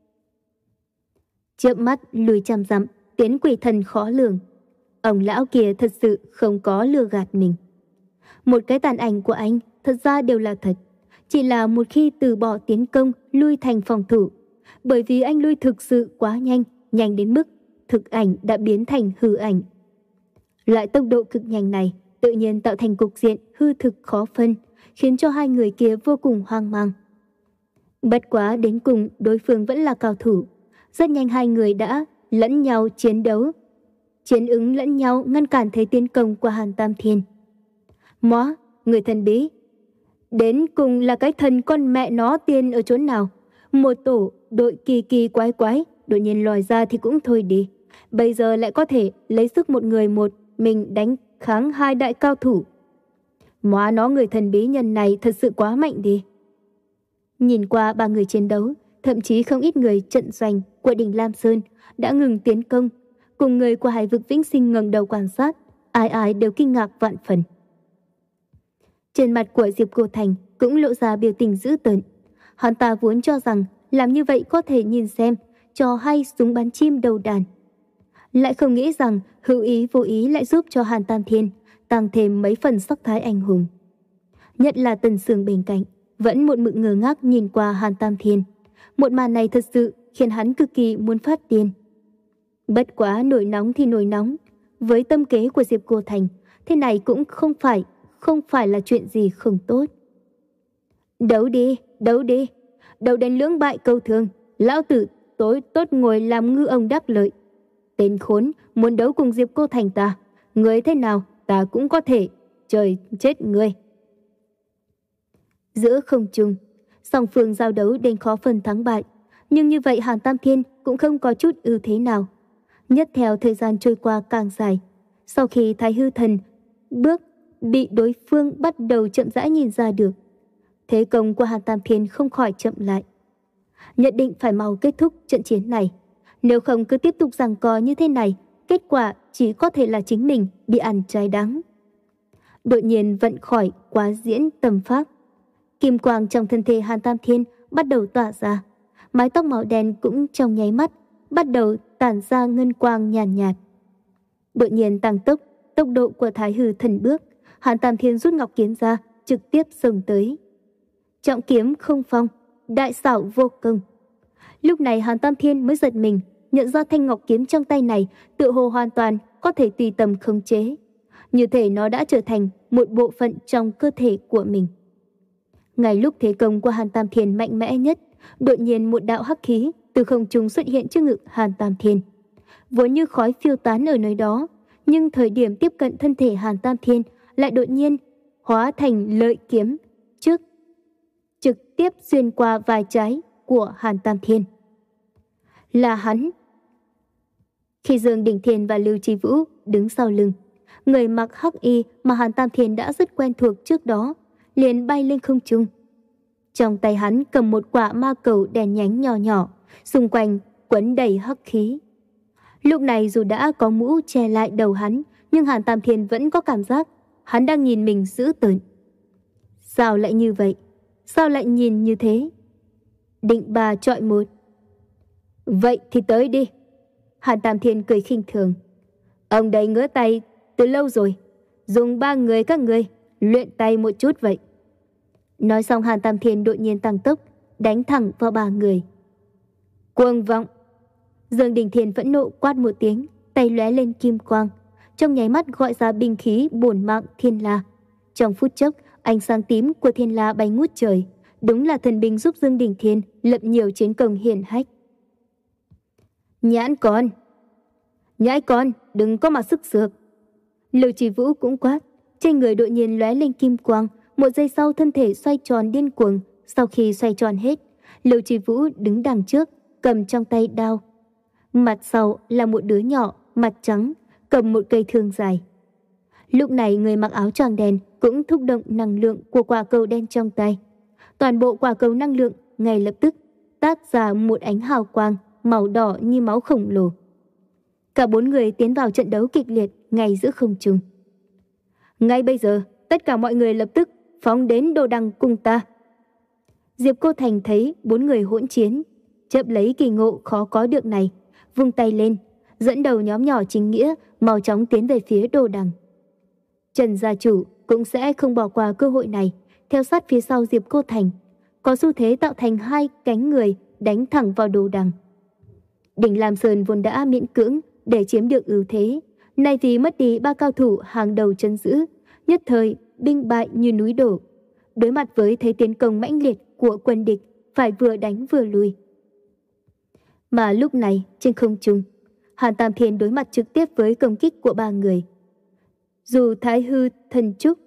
Chớp mắt lùi trăm dặm, tiến quỷ thần khó lường. Ông lão kia thật sự không có lừa gạt mình. Một cái tàn ảnh của anh thật ra đều là thật, chỉ là một khi từ bỏ tiến công lui thành phòng thủ. Bởi vì anh lui thực sự quá nhanh, nhanh đến mức thực ảnh đã biến thành hư ảnh. Loại tốc độ cực nhanh này tự nhiên tạo thành cục diện hư thực khó phân, khiến cho hai người kia vô cùng hoang mang. Bất quá đến cùng đối phương vẫn là cao thủ. Rất nhanh hai người đã lẫn nhau chiến đấu, chiến ứng lẫn nhau ngăn cản thế tiến công của Hàn Tam Thiên. Móa, người thần bí, đến cùng là cái thần con mẹ nó tiên ở chỗ nào? Một tổ đội kỳ kỳ quái quái đột nhiên lòi ra thì cũng thôi đi, bây giờ lại có thể lấy sức một người một mình đánh kháng hai đại cao thủ. Móa nó, người thần bí nhân này thật sự quá mạnh đi. Nhìn qua ba người chiến đấu, thậm chí không ít người trận doanh của đỉnh Lam Sơn đã ngừng tiến công, cùng người của Hải vực Vĩnh Sinh ngẩng đầu quan sát, ai ai đều kinh ngạc vạn phần. Trên mặt của Diệp Cô Thành cũng lộ ra biểu tình dữ tợn. Hắn ta vốn cho rằng làm như vậy có thể nhìn xem trò hay súng bắn chim đầu đàn, lại không nghĩ rằng hữu ý vô ý lại giúp cho Hàn Tam Thiên tăng thêm mấy phần sắc thái anh hùng. Nhất là Tần Sương bên cạnh vẫn một mực ngơ ngác nhìn qua Hàn Tam Thiên. Một màn này thật sự khiến hắn cực kỳ muốn phát điên. Bất quá nổi nóng thì nổi nóng, với tâm kế của Diệp Cô Thành, thế này cũng không phải không phải là chuyện gì không tốt. Đấu đi, đấu đi, đấu đến lưỡng bại câu thương, lão tử tối tốt ngồi làm ngư ông đắc lợi. Tên khốn muốn đấu cùng Diệp Cô Thành ta, người thế nào ta cũng có thể trời chết người. Giữa không trung, song phương giao đấu đến khó phân thắng bại, nhưng như vậy Hàn Tam Thiên cũng không có chút ưu thế nào. Nhất theo thời gian trôi qua càng dài, sau khi Thái Hư Thần bước bị đối phương bắt đầu chậm rãi nhìn ra được, thế công của Hàn Tam Thiên không khỏi chậm lại. Nhất định phải mau kết thúc trận chiến này, nếu không cứ tiếp tục giằng co như thế này, kết quả chỉ có thể là chính mình bị ăn trái đắng. Đột nhiên vận khỏi quá diễn tâm pháp, kim quang trong thân thể Hàn Tam Thiên bắt đầu tỏa ra, mái tóc màu đen cũng trong nháy mắt bắt đầu tản ra ngân quang nhàn nhạt, nhạt. Đột nhiên tăng tốc tốc độ của Thái Hư Thần bước, Hàn Tam Thiên rút ngọc kiếm ra, trực tiếp xông tới. Trọng kiếm không phong, đại xảo vô công. Lúc này Hàn Tam Thiên mới giật mình, nhận ra thanh ngọc kiếm trong tay này tự hồ hoàn toàn có thể tùy tầm khống chế, như thể nó đã trở thành một bộ phận trong cơ thể của mình. Ngay lúc thế công của Hàn Tam Thiên mạnh mẽ nhất, đột nhiên một đạo hắc khí từ không trung xuất hiện trước ngực Hàn Tam Thiên, vốn như khói phiêu tán ở nơi đó, nhưng thời điểm tiếp cận thân thể Hàn Tam Thiên lại đột nhiên hóa thành lợi kiếm trước, trực tiếp xuyên qua vai trái của Hàn Tam Thiên. Là hắn. Khi Dương Đình Thiên và Lưu Chi Vũ đứng sau lưng, người mặc hắc y mà Hàn Tam Thiên đã rất quen thuộc trước đó liền bay lên không trung. Trong tay hắn cầm một quả ma cầu đèn nhánh nhỏ nhỏ, xung quanh quấn đầy hắc khí. Lúc này dù đã có mũ che lại đầu hắn, nhưng Hàn Tam Thiên vẫn có cảm giác hắn đang nhìn mình dữ tợn. Sao lại như vậy? Sao lại nhìn như thế? Định bà chọi một. Vậy thì tới đi. Hàn Tam Thiên cười khinh thường. Ông đây ngửa tay từ lâu rồi. Dùng ba người các người luyện tay một chút vậy. Nói xong Hàn Tam Thiên đột nhiên tăng tốc, đánh thẳng vào ba người. Cuồng vọng! Dương Đình Thiên phẫn nộ quát một tiếng, tay lóe lên kim quang, trong nháy mắt gọi ra binh khí bổn mạng Thiên La. Trong phút chốc, ánh sáng tím của Thiên La bay ngút trời, đúng là thần binh giúp Dương Đình Thiên lập nhiều chiến công hiển hách. Nhãn con! Nhãi con, đừng có mà sức sược! Lưu Chỉ Vũ cũng quát, trên người đột nhiên lóe lên kim quang, một giây sau thân thể xoay tròn điên cuồng. Sau khi xoay tròn hết, Lưu Chỉ Vũ đứng đằng trước, cầm trong tay đao. Mặt sau là một đứa nhỏ, mặt trắng, cầm một cây thương dài. Lúc này người mặc áo choàng đen cũng thúc động năng lượng của quả cầu đen trong tay. Toàn bộ quả cầu năng lượng ngay lập tức tác ra một ánh hào quang màu đỏ như máu khổng lồ. Cả bốn người tiến vào trận đấu kịch liệt ngay giữa không trung. Ngay bây giờ, tất cả mọi người lập tức phóng đến Đồ Đằng cùng ta. Diệp Cô Thành thấy bốn người hỗn chiến, chớp lấy kỳ ngộ khó có được này, vung tay lên, dẫn đầu nhóm nhỏ chính nghĩa mau chóng tiến về phía Đồ Đằng. Trần gia chủ cũng sẽ không bỏ qua cơ hội này, theo sát phía sau Diệp Cô Thành, có xu thế tạo thành hai cánh người đánh thẳng vào Đồ Đằng. Đỉnh Lam Sơn vốn đã miễn cưỡng để chiếm được ưu thế, nay vì mất đi ba cao thủ hàng đầu trấn giữ, nhất thời binh bại như núi đổ. Đối mặt với thế tiến công mãnh liệt của quân địch, phải vừa đánh vừa lùi. Mà lúc này trên không trung, Hàn Tam Thiên đối mặt trực tiếp với công kích của ba người. Dù Thái Hư Thần Trúc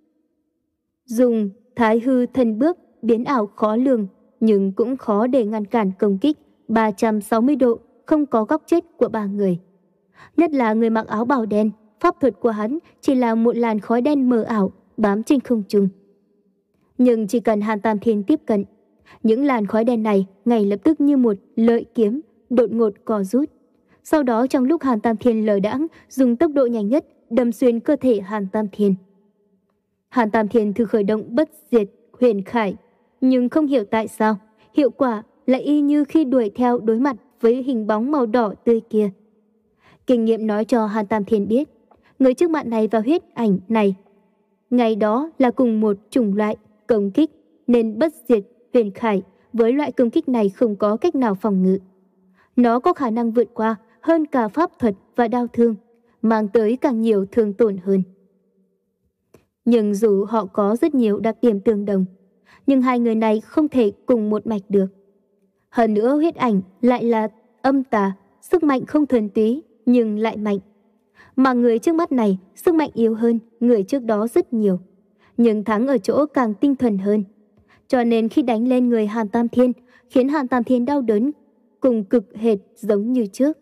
dùng Thái Hư Thần Bước biến ảo khó lường, nhưng cũng khó để ngăn cản công kích ba trăm sáu mươi độ không có góc chết của ba người. Nhất là người mặc áo bào đen, pháp thuật của hắn chỉ là một làn khói đen mờ ảo bám trên không trung. Nhưng chỉ cần Hàn Tam Thiên tiếp cận, những làn khói đen này ngay lập tức như một lợi kiếm đột ngột co rút. Sau đó trong lúc Hàn Tam Thiên lờ đãng dùng tốc độ nhanh nhất đâm xuyên cơ thể Hàn Tam Thiên. Hàn Tam Thiên thử khởi động bất diệt huyền khải, nhưng không hiểu tại sao hiệu quả lại y như khi đuổi theo đối mặt với hình bóng màu đỏ tươi kia. Kinh nghiệm nói cho Hàn Tam Thiên biết, người trước mặt này và huyết ảnh này ngày đó là cùng một chủng loại công kích, nên bất diệt huyền khải với loại công kích này không có cách nào phòng ngự. Nó có khả năng vượt qua hơn cả pháp thuật và đao thương, mang tới càng nhiều thương tổn hơn. Nhưng dù họ có rất nhiều đặc điểm tương đồng, nhưng hai người này không thể cùng một mạch được. Hơn nữa huyết ảnh lại là âm tà, sức mạnh không thuần túy nhưng lại mạnh. Mà người trước mắt này sức mạnh yếu hơn người trước đó rất nhiều, nhưng thắng ở chỗ càng tinh thuần hơn. Cho nên khi đánh lên người Hàn Tam Thiên, khiến Hàn Tam Thiên đau đớn cùng cực hệt giống như trước.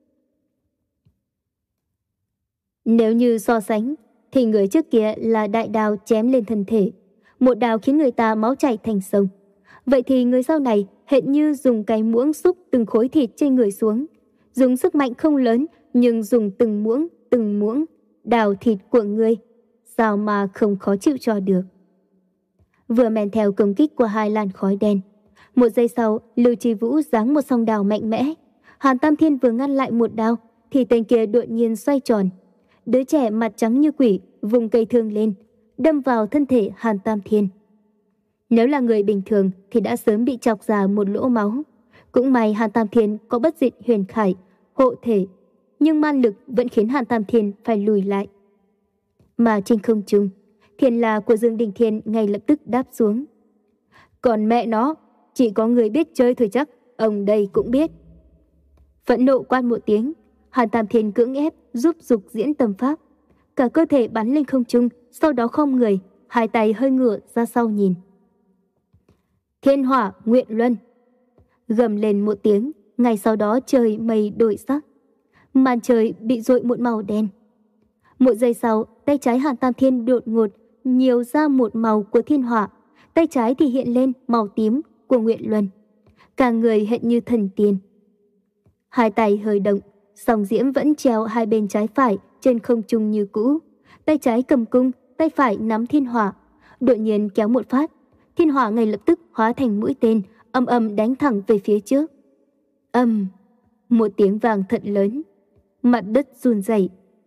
Nếu như so sánh, thì người trước kia là đại đao chém lên thân thể, một đao khiến người ta máu chảy thành sông. Vậy thì người sau này hệt như dùng cái muỗng xúc từng khối thịt trên người xuống, dùng sức mạnh không lớn nhưng dùng từng muỗng từng muỗng đào thịt của người, sao mà không khó chịu cho được. Vừa men theo công kích của hai làn khói đen, một giây sau Lưu Chi Vũ giáng một song đao mạnh mẽ. Hàn Tam Thiên vừa ngăn lại một đao thì tên kia đột nhiên xoay tròn. Đứa trẻ mặt trắng như quỷ vùng cây thương lên, đâm vào thân thể Hàn Tam Thiên. Nếu là người bình thường thì đã sớm bị chọc ra một lỗ máu. Cũng may Hàn Tam Thiên có bất diệt huyền khải hộ thể, nhưng man lực vẫn khiến Hàn Tam Thiên phải lùi lại. Mà trên không trung, thiên la của Dương Đình Thiên ngay lập tức đáp xuống. Còn mẹ nó, chỉ có người biết chơi thôi chắc, ông đây cũng biết. Phẫn nộ quát một tiếng, Hàn Tam Thiên cưỡng ép giúp dục diễn tâm pháp. Cả cơ thể bắn lên không trung, sau đó khom người, hai tay hơi ngửa ra sau nhìn. Thiên hỏa nguyện luân. Gầm lên một tiếng, ngay sau đó trời mây đổi sắc. Màn trời bị dội một màu đen. Một giây sau, tay trái Hàn Tam Thiên đột ngột nhiều ra một màu của thiên hỏa, tay trái thì hiện lên màu tím của nguyện luân. Cả người hệt như thần tiên. Hai tay hơi động, song diễm vẫn treo hai bên trái phải trên không trung như cũ. Tay trái cầm cung, tay phải nắm thiên hỏa, đột nhiên kéo một phát, thiên hỏa ngay lập tức hóa thành mũi tên, âm âm đánh thẳng về phía trước. Âm, một tiếng vàng thật lớn, mặt đất run rẩy,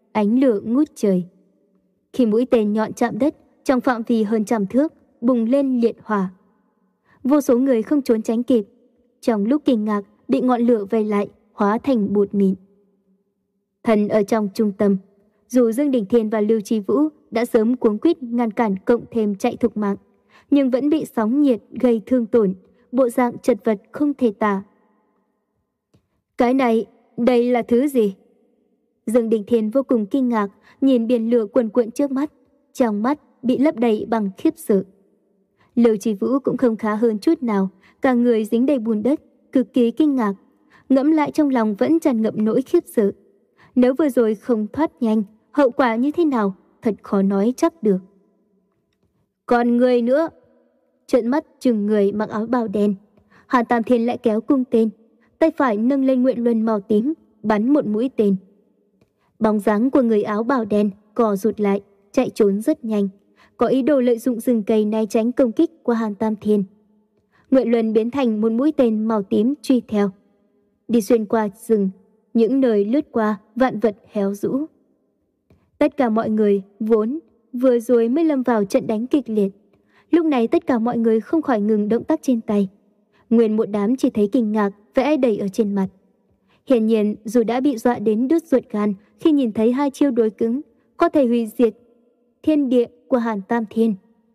ánh lửa ngút trời. Khi mũi tên nhọn chạm đất, trong phạm vi hơn trăm thước, bùng lên liệt hỏa. Vô số người không trốn tránh kịp. Trong lúc kinh ngạc, bị ngọn lửa vây lại, hóa thành bột mịn. Thần ở trong trung tâm, dù Dương Đình Thiên và Lưu Chi Vũ đã sớm cuống quýt ngăn cản cộng thêm chạy thục mạng, nhưng vẫn bị sóng nhiệt gây thương tổn, bộ dạng chật vật không thể tả. Cái này, đây là thứ gì? Dương Đình Thiên vô cùng kinh ngạc, nhìn biển lửa cuồn cuộn trước mắt, trong mắt bị lấp đầy bằng khiếp sợ. Lưu Chi Vũ cũng không khá hơn chút nào, cả người dính đầy bùn đất, cực kỳ kinh ngạc, ngẫm lại trong lòng vẫn tràn ngập nỗi khiếp sợ. Nếu vừa rồi không thoát nhanh, hậu quả như thế nào, thật khó nói chắc được. Còn người nữa, trợn mắt chừng người mặc áo bào đen, Hàn Tam Thiên lại kéo cung tên, tay phải nâng lên nguyện luân màu tím, bắn một mũi tên. Bóng dáng của người áo bào đen co rụt lại, chạy trốn rất nhanh, có ý đồ lợi dụng rừng cây né tránh công kích của Hàn Tam Thiên. Nguyện luân biến thành một mũi tên màu tím truy theo, đi xuyên qua rừng, những nơi lướt qua vạn vật héo rũ. Tất cả mọi người vốn vừa rồi mới lâm vào trận đánh kịch liệt, lúc này tất cả mọi người không khỏi ngừng động tác trên tay. Nguyên một đám chỉ thấy kinh ngạc vẽ đầy ở trên mặt. Hiển nhiên dù đã bị dọa đến đứt ruột gan khi nhìn thấy hai chiêu đối cứng có thể hủy diệt thiên địa của Hàn Tam Thiên.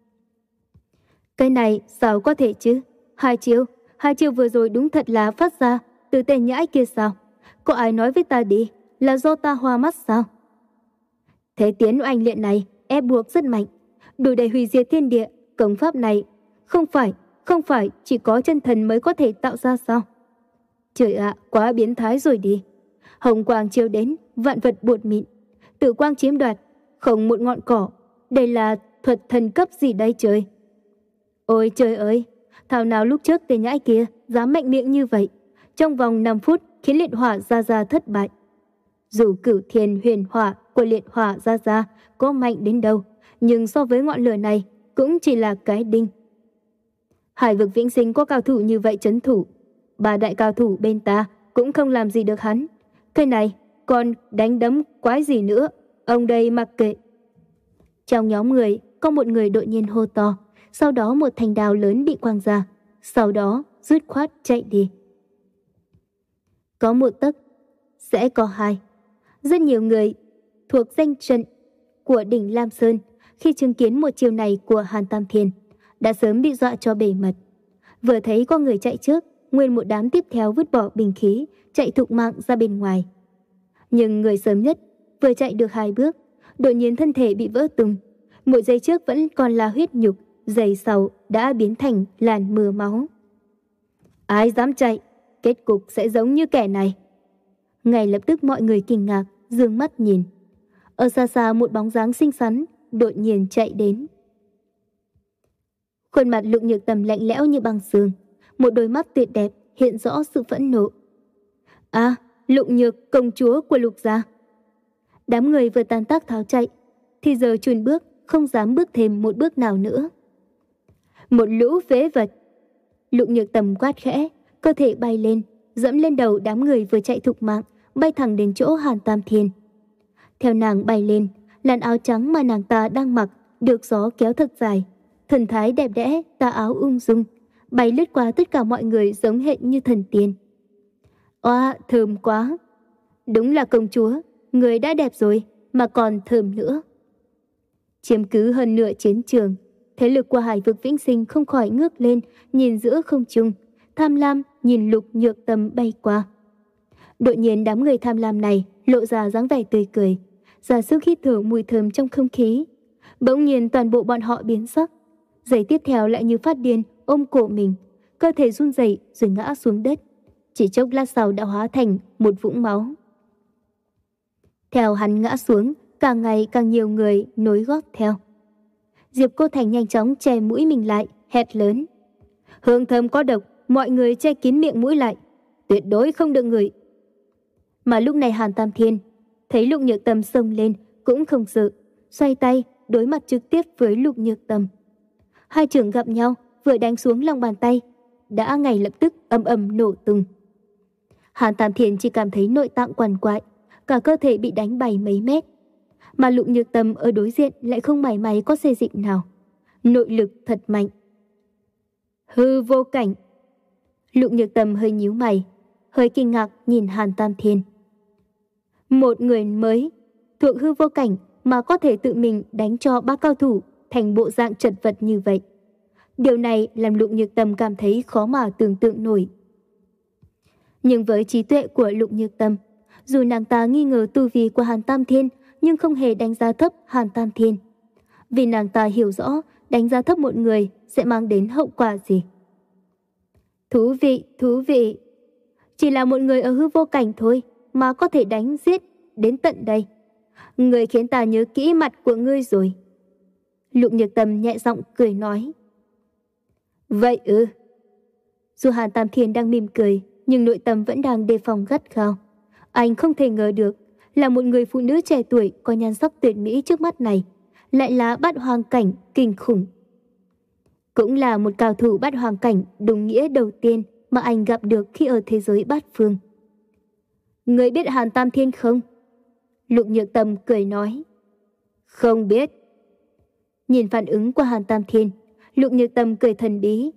Cái này sao có thể chứ? Hai chiêu, hai chiêu vừa rồi đúng thật là phát ra từ tên nhãi kia sao? Có ai nói với ta đi, là do ta hoa mắt sao? Thế tiến oanh luyện này ép buộc rất mạnh, đủ để hủy diệt thiên địa. Công pháp này không phải, không phải chỉ có chân thần mới có thể tạo ra sao? Trời ạ, quá biến thái rồi đi. Hồng quang chiếu đến, vạn vật bột mịn, tử quang chiếm đoạt, không một ngọn cỏ. Đây là thuật thần cấp gì đây trời? Ôi trời ơi, thảo nào lúc trước tên nhãi kia dám mạnh miệng như vậy, trong vòng năm phút khiến liệt hỏa Gia Gia thất bại. Dù cửu thiên huyền hỏa của liệt hỏa Gia Gia có mạnh đến đâu, nhưng so với ngọn lửa này cũng chỉ là cái đinh. Hải vực vĩnh sinh có cao thủ như vậy trấn thủ, ba đại cao thủ bên ta cũng không làm gì được hắn. Cái này còn đánh đấm quái gì nữa, ông đây mặc kệ. Trong nhóm người có một người đột nhiên hô to, sau đó một thanh đao lớn bị quăng ra, sau đó dứt khoát chạy đi. Có một tấc sẽ có hai. Rất nhiều người thuộc danh trận của đỉnh Lam Sơn khi chứng kiến một chiều này của Hàn Tam Thiên đã sớm bị dọa cho bể mật. Vừa thấy có người chạy trước, nguyên một đám tiếp theo vứt bỏ binh khí, chạy thục mạng ra bên ngoài. Nhưng người sớm nhất vừa chạy được hai bước, đột nhiên thân thể bị vỡ tung. Một giây trước vẫn còn là huyết nhục, giây sau đã biến thành làn mưa máu. Ai dám chạy, kết cục sẽ giống như kẻ này. Ngay lập tức mọi người kinh ngạc, dương mắt nhìn. Ở xa xa một bóng dáng xinh xắn đột nhiên chạy đến. Khuôn mặt Lục Nhược Tầm lạnh lẽo như băng xương, một đôi mắt tuyệt đẹp hiện rõ sự phẫn nộ. À, Lục Nhược, công chúa của Lục gia. Đám người vừa tan tác tháo chạy, thì giờ chùn bước, không dám bước thêm một bước nào nữa. Một lũ phế vật. Lục Nhược Tầm quát khẽ, cơ thể bay lên, dẫm lên đầu đám người vừa chạy thục mạng, bay thẳng đến chỗ Hàn Tam Thiên. Theo nàng bay lên, làn áo trắng mà nàng ta đang mặc được gió kéo thật dài, thần thái đẹp đẽ, tà áo ung dung, bay lướt qua tất cả mọi người giống hệt như thần tiên. Oa, thơm quá. Đúng là công chúa, người đã đẹp rồi mà còn thơm nữa. Chiếm cứ hơn nửa chiến trường, thế lực của Hải vực vĩnh sinh không khỏi ngước lên, nhìn giữa không trung, tham lam nhìn Lục Nhược Tầm bay qua. Đột nhiên đám người tham lam này lộ ra dáng vẻ tươi cười, ra sức hít thở mùi thơm trong không khí. Bỗng nhiên toàn bộ bọn họ biến sắc, giây tiếp theo lại như phát điên ôm cổ mình, cơ thể run rẩy rồi ngã xuống đất, chỉ chốc lát sau đã hóa thành một vũng máu. Theo hắn ngã xuống, càng ngày càng nhiều người nối gót theo. Diệp Cô Thành nhanh chóng che mũi mình lại, hét lớn: hương thơm có độc, mọi người che kín miệng mũi lại, tuyệt đối không được ngửi. Mà lúc này Hàn Tam Thiên thấy Lục Nhược Tầm xông lên cũng không sợ, xoay tay đối mặt trực tiếp với Lục Nhược Tầm. Hai trưởng gặp nhau, vừa đánh xuống lòng bàn tay, đã ngay lập tức ầm ầm nổ tung. Hàn Tam Thiên chỉ cảm thấy nội tạng quằn quại, cả cơ thể bị đánh bay mấy mét, Mà Lục Nhược Tâm ở đối diện lại không mảy may có xê dịch nào. Nội lực thật mạnh. Hư vô cảnh. Lục Nhược Tâm hơi nhíu mày, hơi kinh ngạc nhìn Hàn Tam Thiên. Một người mới thuộc hư vô cảnh mà có thể tự mình đánh cho ba cao thủ thành bộ dạng chật vật như vậy. Điều này làm Lục Nhược Tâm cảm thấy khó mà tưởng tượng nổi. Nhưng với trí tuệ của Lục Nhược Tâm, dù nàng ta nghi ngờ tu vi của Hàn Tam Thiên, nhưng không hề đánh giá thấp Hàn Tam Thiên. Vì nàng ta hiểu rõ đánh giá thấp một người sẽ mang đến hậu quả gì. Thú vị, thú vị. Chỉ là một người ở hư vô cảnh thôi mà có thể đánh giết đến tận đây. Người khiến ta nhớ kỹ mặt của ngươi rồi. Lục Nhược Tâm nhẹ giọng cười nói. Vậy ư. Dù Hàn Tam Thiên đang mỉm cười, nhưng nội tâm vẫn đang đề phòng gắt gao. Anh không thể ngờ được là một người phụ nữ trẻ tuổi có nhan sắc tuyệt mỹ trước mắt này lại là bát hoàng cảnh kinh khủng. Cũng là một cao thủ bát hoàng cảnh đúng nghĩa đầu tiên mà anh gặp được khi ở thế giới bát phương. Người biết Hàn Tam Thiên không? Lục Nhược Tâm cười nói. Không biết. Nhìn phản ứng của Hàn Tam Thiên, Lục Nhược Tâm cười thần bí.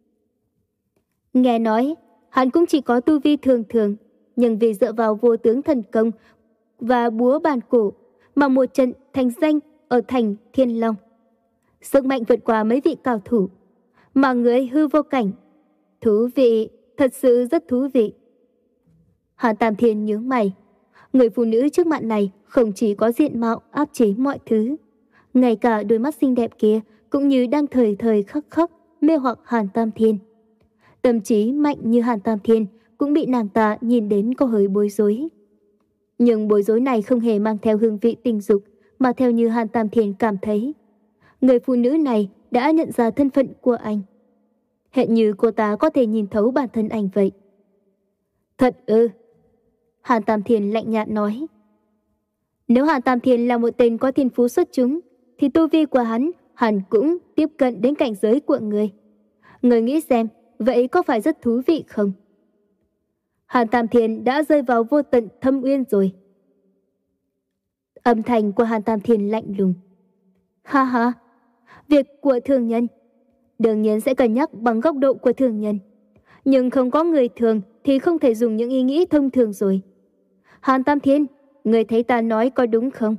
Nghe nói, hắn cũng chỉ có tu vi thường thường, nhưng vì dựa vào vô tướng thần công và búa bàn cổ mà một trận thành danh ở thành Thiên Long. Sức mạnh vượt qua mấy vị cao thủ, mà người hư vô cảnh. Thú vị, thật sự rất thú vị. Hàn Tam Thiên nhướng mày. Người phụ nữ trước mặt này không chỉ có diện mạo áp chế mọi thứ, ngay cả đôi mắt xinh đẹp kia cũng như đang thời thời khắc khắc mê hoặc Hàn Tam Thiên. Tâm trí mạnh như Hàn Tam Thiên cũng bị nàng ta nhìn đến có hơi bối rối. Nhưng bối rối này không hề mang theo hương vị tình dục, mà theo như Hàn Tam Thiên cảm thấy, người phụ nữ này đã nhận ra thân phận của anh. Hệt như cô ta có thể nhìn thấu bản thân anh vậy. Thật ư? Hàn Tam Thiên lạnh nhạt nói. Nếu Hàn Tam Thiên là một tên có thiên phú xuất chúng, thì tu vi của hắn hẳn cũng tiếp cận đến cảnh giới của người. Người nghĩ xem, vậy có phải rất thú vị không? Hàn Tam Thiên đã rơi vào vô tận thâm uyên rồi. Âm thanh của Hàn Tam Thiên lạnh lùng. Ha ha, việc của thường nhân đương nhiên sẽ cân nhắc bằng góc độ của thường nhân. Nhưng không có người thường thì không thể dùng những ý nghĩ thông thường rồi. Hàn Tam Thiên, người thấy ta nói có đúng không?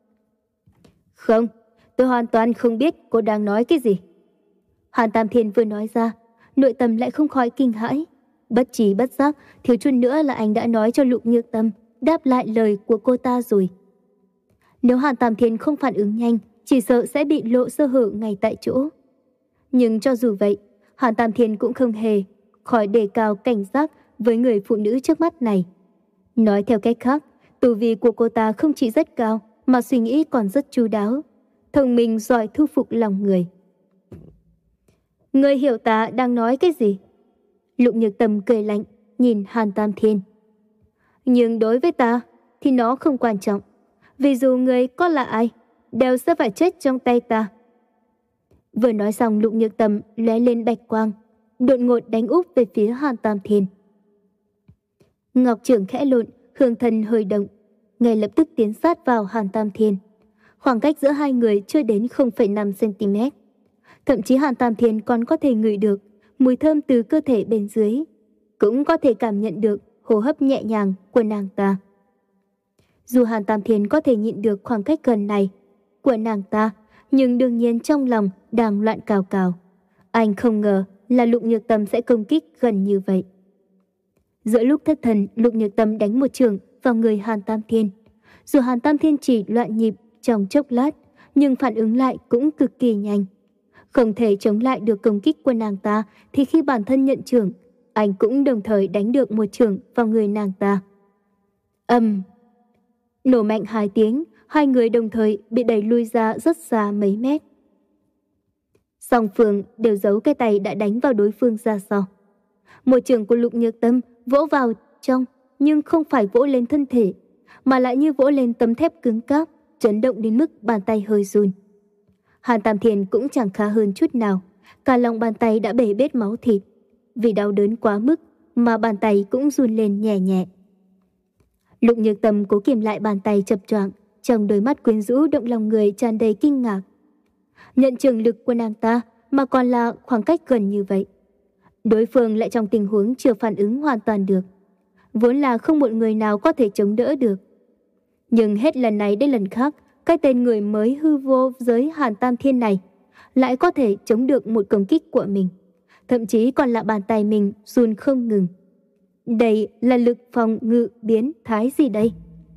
Không, tôi hoàn toàn không biết cô đang nói cái gì. Hàn Tam Thiên vừa nói ra, nội tâm lại không khỏi kinh hãi. Bất trí bất giác, thiếu chút nữa là anh đã nói cho Lục Nhược Tâm đáp lại lời của cô ta rồi. Nếu Hàn Tam Thiên không phản ứng nhanh, chỉ sợ sẽ bị lộ sơ hở ngay tại chỗ. Nhưng cho dù vậy, Hàn Tam Thiên cũng không hề khỏi đề cao cảnh giác với người phụ nữ trước mắt này. Nói theo cách khác, tu vi của cô ta không chỉ rất cao, mà suy nghĩ còn rất chu đáo, thông minh giỏi thu phục lòng người. Người hiểu ta đang nói cái gì? Lục Nhược Tâm cười lạnh, nhìn Hàn Tam Thiên. Nhưng đối với ta, thì nó không quan trọng. Vì dù người có là ai, đều sẽ phải chết trong tay ta. Vừa nói xong, Lục Nhược Tâm lóe lên bạch quang, đột ngột đánh úp về phía Hàn Tam Thiên. Ngọc trưởng khẽ lộn, hương thần hơi động, ngay lập tức tiến sát vào Hàn Tam Thiên. Khoảng cách giữa hai người chưa đến không phẩy năm xăng-ti-mét. Thậm chí Hàn Tam Thiên còn có thể ngửi được mùi thơm từ cơ thể bên dưới, cũng có thể cảm nhận được hô hấp nhẹ nhàng của nàng ta. Dù Hàn Tam Thiên có thể nhịn được khoảng cách gần này của nàng ta, nhưng đương nhiên trong lòng đang loạn cào cào. Anh không ngờ là Lục Nhược Tâm sẽ công kích gần như vậy. Giữa lúc thất thần, Lục Nhược Tâm đánh một chưởng vào người Hàn Tam Thiên. Dù Hàn Tam Thiên chỉ loạn nhịp trong chốc lát, nhưng phản ứng lại cũng cực kỳ nhanh. Không thể chống lại được công kích của nàng ta, thì khi bản thân nhận chưởng, anh cũng đồng thời đánh được một chưởng vào người nàng ta. Ầm! Nổ mạnh hai tiếng, hai người đồng thời bị đẩy lui ra rất xa mấy mét. Song phương đều giấu cái tay đã đánh vào đối phương ra sau. Một chưởng của Lục Nhược Tâm vỗ vào trong, nhưng không phải vỗ lên thân thể, mà lại như vỗ lên tấm thép cứng cáp, chấn động đến mức bàn tay hơi run. Hàn Tam Thiên cũng chẳng khá hơn chút nào, cả lòng bàn tay đã bể bết máu thịt. Vì đau đớn quá mức mà bàn tay cũng run lên nhẹ nhẹ. Lục Nhược Tâm cố kiềm lại bàn tay chập choạng, trong đôi mắt quyến rũ động lòng người tràn đầy kinh ngạc. Nhận trường lực của nàng ta mà còn là khoảng cách gần như vậy. Đối phương lại trong tình huống chưa phản ứng hoàn toàn được. Vốn là không một người nào có thể chống đỡ được. Nhưng hết lần này đến lần khác, cái tên người mới hư vô giới Hàn Tam Thiên này lại có thể chống được một công kích của mình. Thậm chí còn là bàn tay mình run không ngừng. Đây là lực phòng ngự biến thái gì đây?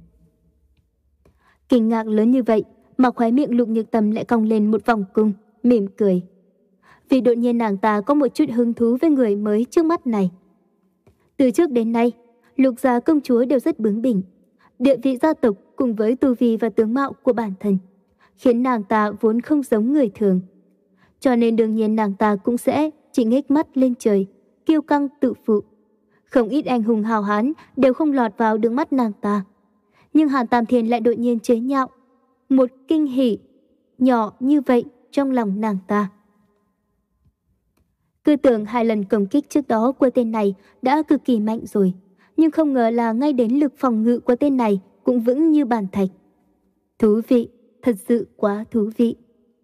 Kinh ngạc lớn như vậy mà khóe miệng Lục Nhược Tâm lại cong lên một vòng cung, mỉm cười. Vì đột nhiên nàng ta có một chút hứng thú với người mới trước mắt này. Từ trước đến nay, Lục gia công chúa đều rất bướng bỉnh. Địa vị gia tộc cùng với tu vi và tướng mạo của bản thân khiến nàng ta vốn không giống người thường. Cho nên đương nhiên nàng ta cũng sẽ chỉ ngếch mắt lên trời, kiêu căng tự phụ. Không ít anh hùng hào hán đều không lọt vào đường mắt nàng ta. Nhưng Hàn Tam Thiên lại đột nhiên chế nhạo. Một kinh hỉ nhỏ như vậy trong lòng nàng ta. Cứ tưởng hai lần công kích trước đó của tên này đã cực kỳ mạnh rồi. Nhưng không ngờ là ngay đến lực phòng ngự của tên này cũng vững như bàn thạch. Thú vị, thật sự quá thú vị.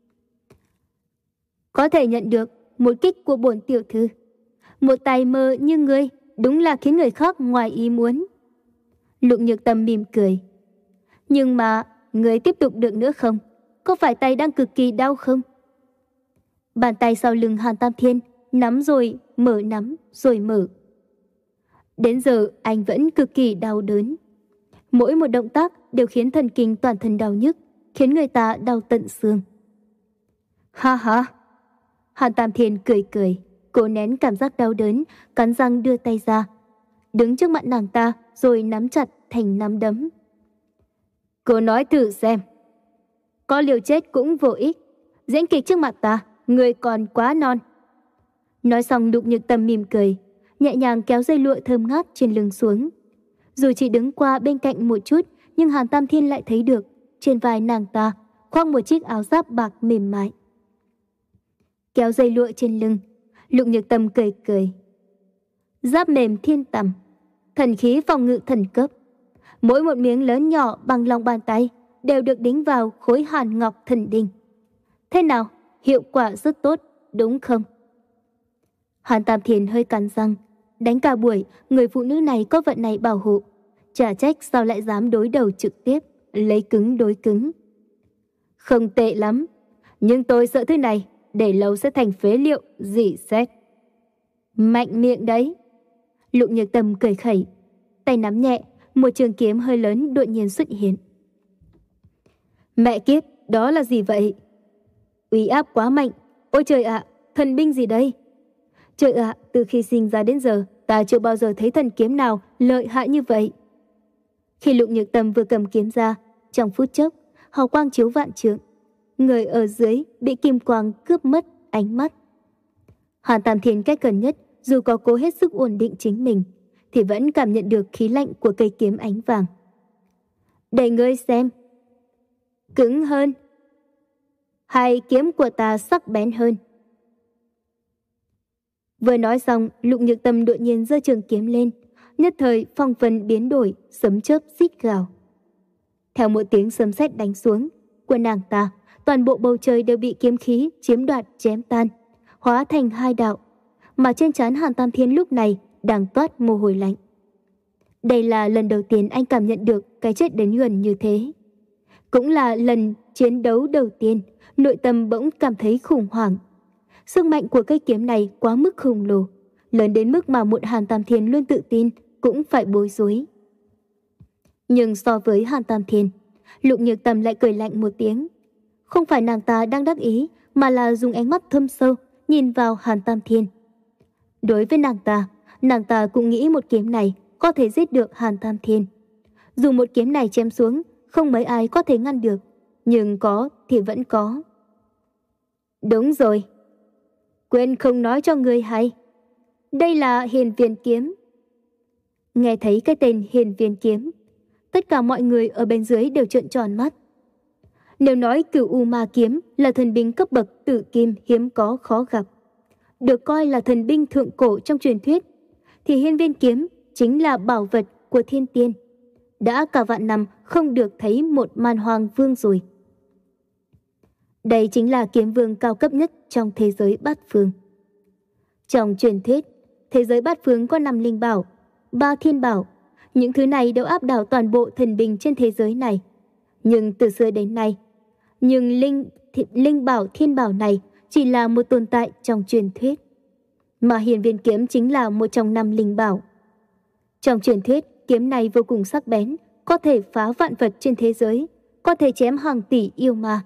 Có thể nhận được một kích của bổn tiểu thư. Một tài mơ như ngươi đúng là khiến người khác ngoài ý muốn. Lục Nhược Tâm mỉm cười. Nhưng mà ngươi tiếp tục được nữa không? Có phải tay đang cực kỳ đau không? Bàn tay sau lưng Hàn Tam Thiên nắm rồi mở, nắm rồi mở. Đến giờ anh vẫn cực kỳ đau đớn. Mỗi một động tác đều khiến thần kinh toàn thân đau nhức, khiến người ta đau tận xương. Ha ha! Hàn Tam Thiên cười cười, cố nén cảm giác đau đớn, cắn răng đưa tay ra, đứng trước mặt nàng ta rồi nắm chặt thành nắm đấm. Cô nói thử xem. Có liều chết cũng vô ích. Diễn kịch trước mặt ta, người còn quá non. Nói xong Lục Nhược Tâm mỉm cười, nhẹ nhàng kéo dây lụa thơm ngát trên lưng xuống. Dù chỉ đứng qua bên cạnh một chút, nhưng Hàn Tam Thiên lại thấy được trên vai nàng ta khoác một chiếc áo giáp bạc mềm mại. Kéo dây lụa trên lưng, Lục Nhược Tâm cười cười. Giáp mềm thiên tầm, thần khí phòng ngự thần cấp. Mỗi một miếng lớn nhỏ bằng lòng bàn tay đều được đính vào khối hàn ngọc thần đinh. Thế nào? Hiệu quả rất tốt, đúng không? Hàn Tam Thiên hơi cắn răng. Đánh cả buổi, người phụ nữ này có vận này bảo hộ. Chả trách sao lại dám đối đầu trực tiếp, lấy cứng đối cứng. Không tệ lắm, nhưng tôi sợ thứ này để lâu sẽ thành phế liệu, dỉ xét. Mạnh miệng đấy. Lục Nhược Tâm cười khẩy, tay nắm nhẹ, một trường kiếm hơi lớn đột nhiên xuất hiện. Mẹ kiếp, đó là gì vậy? Uy áp quá mạnh. Ôi trời ạ, thần binh gì đây? Trời ạ, từ khi sinh ra đến giờ, ta chưa bao giờ thấy thần kiếm nào lợi hại như vậy. Khi Lục Nhược Tâm vừa cầm kiếm ra, trong phút chốc, hào quang chiếu vạn trượng. Người ở dưới bị kim quang cướp mất ánh mắt. Hàn Tam Thiên cách gần nhất, dù có cố hết sức ổn định chính mình, thì vẫn cảm nhận được khí lạnh của cây kiếm ánh vàng. Để ngươi xem. Cứng hơn. Hay kiếm của ta sắc bén hơn. Vừa nói xong, Lục Nhược Tâm đột nhiên giơ trường kiếm lên, nhất thời phong vân biến đổi, sấm chớp rít gào. Theo một tiếng sấm sét đánh xuống, của nàng ta, toàn bộ bầu trời đều bị kiếm khí chiếm đoạt chém tan, hóa thành hai đạo, mà trên trán Hàn Tam Thiên lúc này đang toát mồ hôi lạnh. Đây là lần đầu tiên anh cảm nhận được cái chết đến gần như thế. Cũng là lần chiến đấu đầu tiên, nội tâm bỗng cảm thấy khủng hoảng. Sức mạnh của cây kiếm này quá mức khổng lồ, lớn đến mức mà một Hàn Tam Thiên luôn tự tin cũng phải bối rối. Nhưng so với Hàn Tam Thiên, Lục Nhược Tâm lại cười lạnh một tiếng. Không phải nàng ta đang đắc ý, mà là dùng ánh mắt thâm sâu nhìn vào Hàn Tam Thiên. Đối với nàng ta, nàng ta cũng nghĩ một kiếm này có thể giết được Hàn Tam Thiên. Dù một kiếm này chém xuống, không mấy ai có thể ngăn được, nhưng có thì vẫn có. Đúng rồi. Quên không nói cho người hay. Đây là Hiền Viên kiếm. Nghe thấy cái tên Hiền Viên kiếm, tất cả mọi người ở bên dưới đều trợn tròn mắt. Nếu nói Cửu U Ma kiếm là thần binh cấp bậc tử kim hiếm có khó gặp, được coi là thần binh thượng cổ trong truyền thuyết, thì Hiên Viên kiếm chính là bảo vật của thiên tiên. đã cả vạn năm không được thấy một Man Hoang Vương rồi. Đây chính là kiếm vương cao cấp nhất trong thế giới bát phương. Trong truyền thuyết, thế giới bát phương có năm linh bảo, ba thiên bảo. Những thứ này đều áp đảo toàn bộ thần binh trên thế giới này. Nhưng từ xưa đến nay, nhưng linh, th, linh bảo thiên bảo này chỉ là một tồn tại trong truyền thuyết. Mà hiền viên kiếm chính là một trong năm linh bảo. Trong truyền thuyết, kiếm này vô cùng sắc bén, có thể phá vạn vật trên thế giới, có thể chém hàng tỷ yêu ma.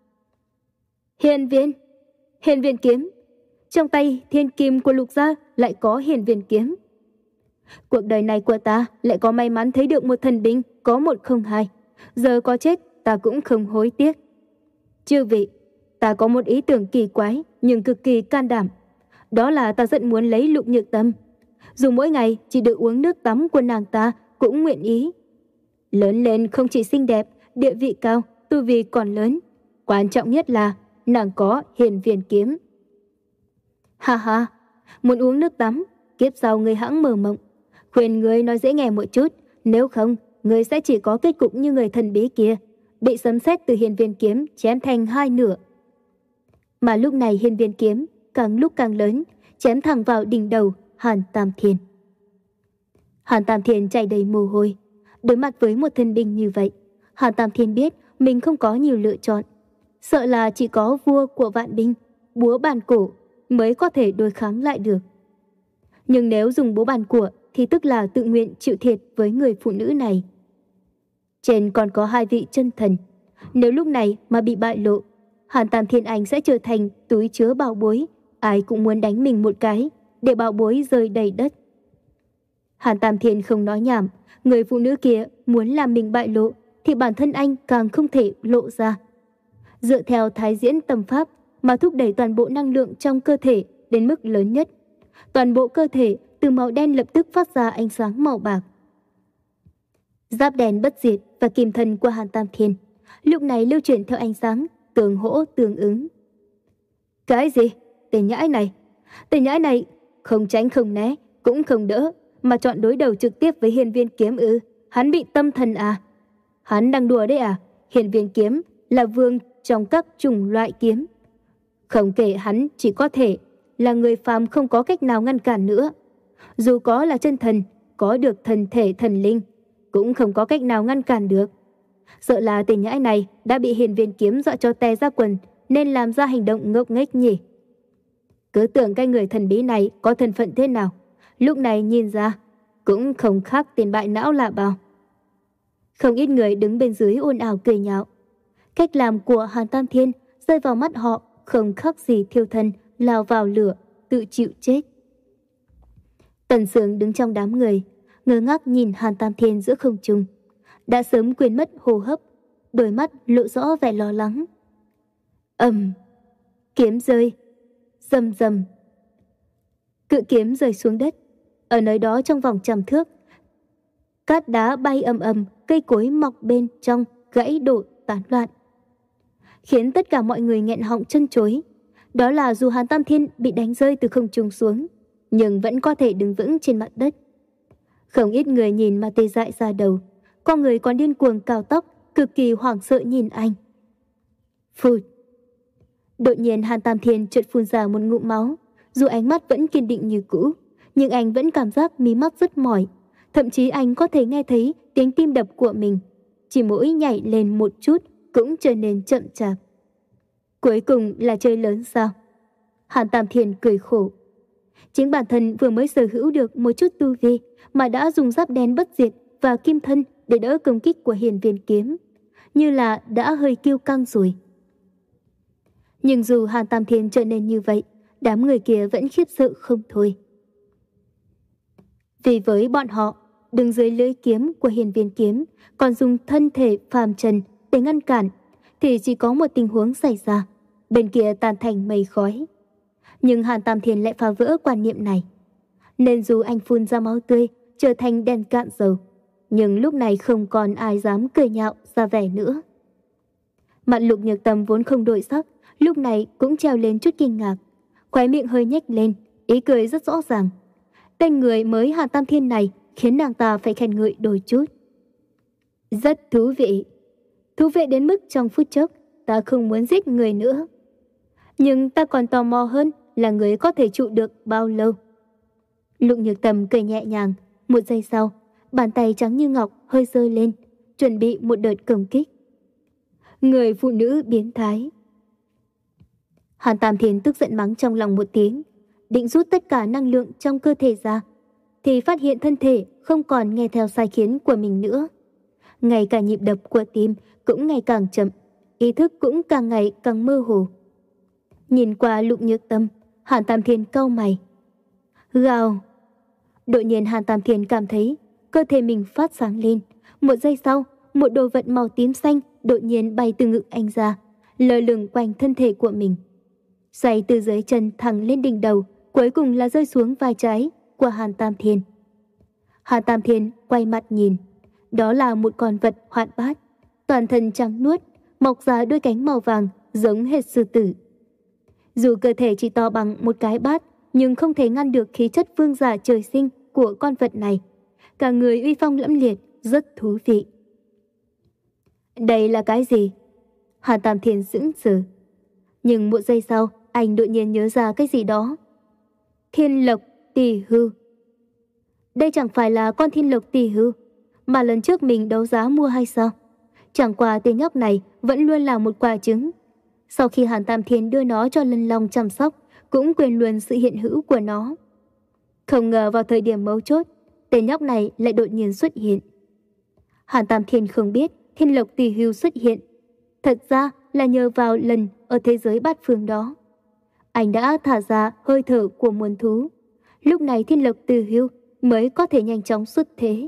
Hiền viên, hiền viên kiếm. Trong tay thiên kim của Lục gia lại có hiền viên kiếm. Cuộc đời này của ta lại có may mắn thấy được một thần binh có một không hai. Giờ có chết ta cũng không hối tiếc. Chư vị, ta có một ý tưởng kỳ quái nhưng cực kỳ can đảm. Đó là ta rất muốn lấy Lục Nhược Tâm. Dù mỗi ngày chỉ được uống nước tắm của nàng ta cũng nguyện ý. Lớn lên không chỉ xinh đẹp, địa vị cao, tu vi còn lớn. Quan trọng nhất là nàng có hiền viên kiếm. Ha ha, muốn uống nước tắm, kiếp sau người hãng mơ mộng. Khuyên người nói dễ nghe một chút, nếu không, người sẽ chỉ có kết cục như người thần bí kia, bị sấm sét từ hiền viên kiếm chém thành hai nửa. Mà lúc này hiền viên kiếm càng lúc càng lớn, chém thẳng vào đỉnh đầu Hàn Tam Thiên. Hàn Tam Thiên chảy đầy mồ hôi. Đối mặt với một thần binh như vậy, Hàn Tam Thiên biết mình không có nhiều lựa chọn. Sợ là chỉ có vua của vạn binh, búa bàn cổ mới có thể đối kháng lại được. Nhưng nếu dùng búa bàn của thì tức là tự nguyện chịu thiệt với người phụ nữ này. Trên còn có hai vị chân thần. Nếu lúc này mà bị bại lộ, Hàn Tam Thiên Anh sẽ trở thành túi chứa bảo bối. Ai cũng muốn đánh mình một cái để bảo bối rơi đầy đất. Hàn Tam Thiên không nói nhảm. Người phụ nữ kia muốn làm mình bại lộ thì bản thân anh càng không thể lộ ra. Dựa theo thái diễn tâm pháp mà thúc đẩy toàn bộ năng lượng trong cơ thể đến mức lớn nhất. Toàn bộ cơ thể từ màu đen lập tức phát ra ánh sáng màu bạc. Giáp đen bất diệt và kim thân của Hàn Tam Thiên lúc này lưu chuyển theo ánh sáng, tương hỗ tương ứng. Cái gì? Tên nhãi này. Tên nhãi này không tránh không né, cũng không đỡ, mà chọn đối đầu trực tiếp với hiền viên kiếm ư? Hắn bị tâm thần à? Hắn đang đùa đấy à? Hiền viên kiếm là vương trong các chủng loại kiếm. Không kể hắn chỉ có thể là người phàm không có cách nào ngăn cản nữa. Dù có là chân thần, có được thần thể thần linh, cũng không có cách nào ngăn cản được. Sợ là tên nhãi này đã bị hiền viên kiếm dọa cho tè ra quần nên làm ra hành động ngốc nghếch nhỉ. Cứ tưởng cái người thần bí này có thân phận thế nào, lúc này nhìn ra cũng không khác tiền bại não lạ bao. Không ít người đứng bên dưới ồn ào cười nhạo. Cách làm của Hàn Tam Thiên rơi vào mắt họ không khác gì thiêu thân lao vào lửa, tự chịu chết. Tần Sướng đứng trong đám người, ngơ ngác nhìn Hàn Tam Thiên giữa không trung, đã sớm quên mất hô hấp, đôi mắt lộ rõ vẻ lo lắng. Ầm, kiếm rơi, rầm rầm. Cự kiếm rơi xuống đất, ở nơi đó trong vòng trăm thước, cát đá bay ầm ầm, cây cối mọc bên trong gãy đổ tán loạn, khiến tất cả mọi người nghẹn họng chân chối. Đó là dù Hàn Tam Thiên bị đánh rơi từ không trung xuống, nhưng vẫn có thể đứng vững trên mặt đất. Không ít người nhìn mà tê dại ra đầu, có người còn điên cuồng cào tóc, cực kỳ hoảng sợ nhìn anh. Phụt! Đột nhiên Hàn Tam Thiên chợt phun ra một ngụm máu, dù ánh mắt vẫn kiên định như cũ, nhưng anh vẫn cảm giác mí mắt rất mỏi, thậm chí anh có thể nghe thấy tiếng tim đập của mình, chỉ mỗi nhảy lên một chút cũng trở nên chậm chạp. Cuối cùng là chơi lớn sao? Hàn Tam Thiên cười khổ. Chính bản thân vừa mới sở hữu được một chút tu vi mà đã dùng giáp đen bất diệt và kim thân để đỡ công kích của hiền viên kiếm, như là đã hơi kiêu căng rồi. Nhưng dù Hàn Tam Thiên trở nên như vậy, đám người kia vẫn khiếp sợ không thôi. Vì với bọn họ, đứng dưới lưỡi kiếm của hiền viên kiếm còn dùng thân thể phàm trần để ngăn cản, thì chỉ có một tình huống xảy ra, bên kia tan thành mây khói. Nhưng Hàn Tam Thiên lại phá vỡ quan niệm này, nên dù anh phun ra máu tươi trở thành đèn cạn dầu, nhưng lúc này không còn ai dám cười nhạo ra vẻ nữa. Mặt Lục Nhược Tâm vốn không đổi sắc, lúc này cũng treo lên chút kinh ngạc, khóe miệng hơi nhếch lên, ý cười rất rõ ràng. Tên người mới Hàn Tam Thiên này khiến nàng ta phải khen ngợi đôi chút. Rất thú vị. Thú vị đến mức trong phút chốc ta không muốn giết người nữa. Nhưng ta còn tò mò hơn là người có thể trụ được bao lâu. Lục Nhược Tâm cười nhẹ nhàng. Một giây sau, bàn tay trắng như ngọc hơi giơ lên, chuẩn bị một đợt công kích. Người phụ nữ biến thái. Hàn Tam Thiên tức giận mắng trong lòng một tiếng, định rút tất cả năng lượng trong cơ thể ra, thì phát hiện thân thể không còn nghe theo sai khiến của mình nữa. Ngay cả nhịp đập của tim cũng ngày càng chậm, ý thức cũng càng ngày càng mơ hồ. Nhìn qua Lục Nhược Tâm, Hàn Tam Thiên cau mày. Gào. Đột nhiên Hàn Tam Thiên cảm thấy cơ thể mình phát sáng lên. Một giây sau, một đồ vật màu tím xanh đột nhiên bay từ ngực anh ra, lơ lửng quanh thân thể của mình. Xoay từ dưới chân thẳng lên đỉnh đầu, cuối cùng là rơi xuống vai trái của Hàn Tam Thiên. Hàn Tam Thiên quay mặt nhìn. Đó là một con vật hoạt bát, toàn thân trắng nuốt, mọc ra đôi cánh màu vàng giống hệt sư tử. Dù cơ thể chỉ to bằng một cái bát, nhưng không thể ngăn được khí chất vương giả trời sinh của con vật này. Cả người uy phong lẫm liệt, rất thú vị. Đây là cái gì? Hàn Tam Thiên sững sờ. Nhưng một giây sau, anh đột nhiên nhớ ra cái gì đó. Thiên Lộc Tỳ Hưu. Đây chẳng phải là con Thiên Lộc Tỳ Hưu mà lần trước mình đấu giá mua hay sao? Chẳng qua tên nhóc này vẫn luôn là một quả trứng. Sau khi Hàn Tam Thiên đưa nó cho Lân Long chăm sóc, cũng quên luôn sự hiện hữu của nó. Không ngờ vào thời điểm mấu chốt, tên nhóc này lại đột nhiên xuất hiện. Hàn Tam Thiên không biết Thiên Lộc Tỳ Hưu xuất hiện thật ra là nhờ vào lần ở thế giới bát phương đó. Anh đã thả ra hơi thở của muôn thú. Lúc này Thiên Lộc Tỳ Hưu mới có thể nhanh chóng xuất thế.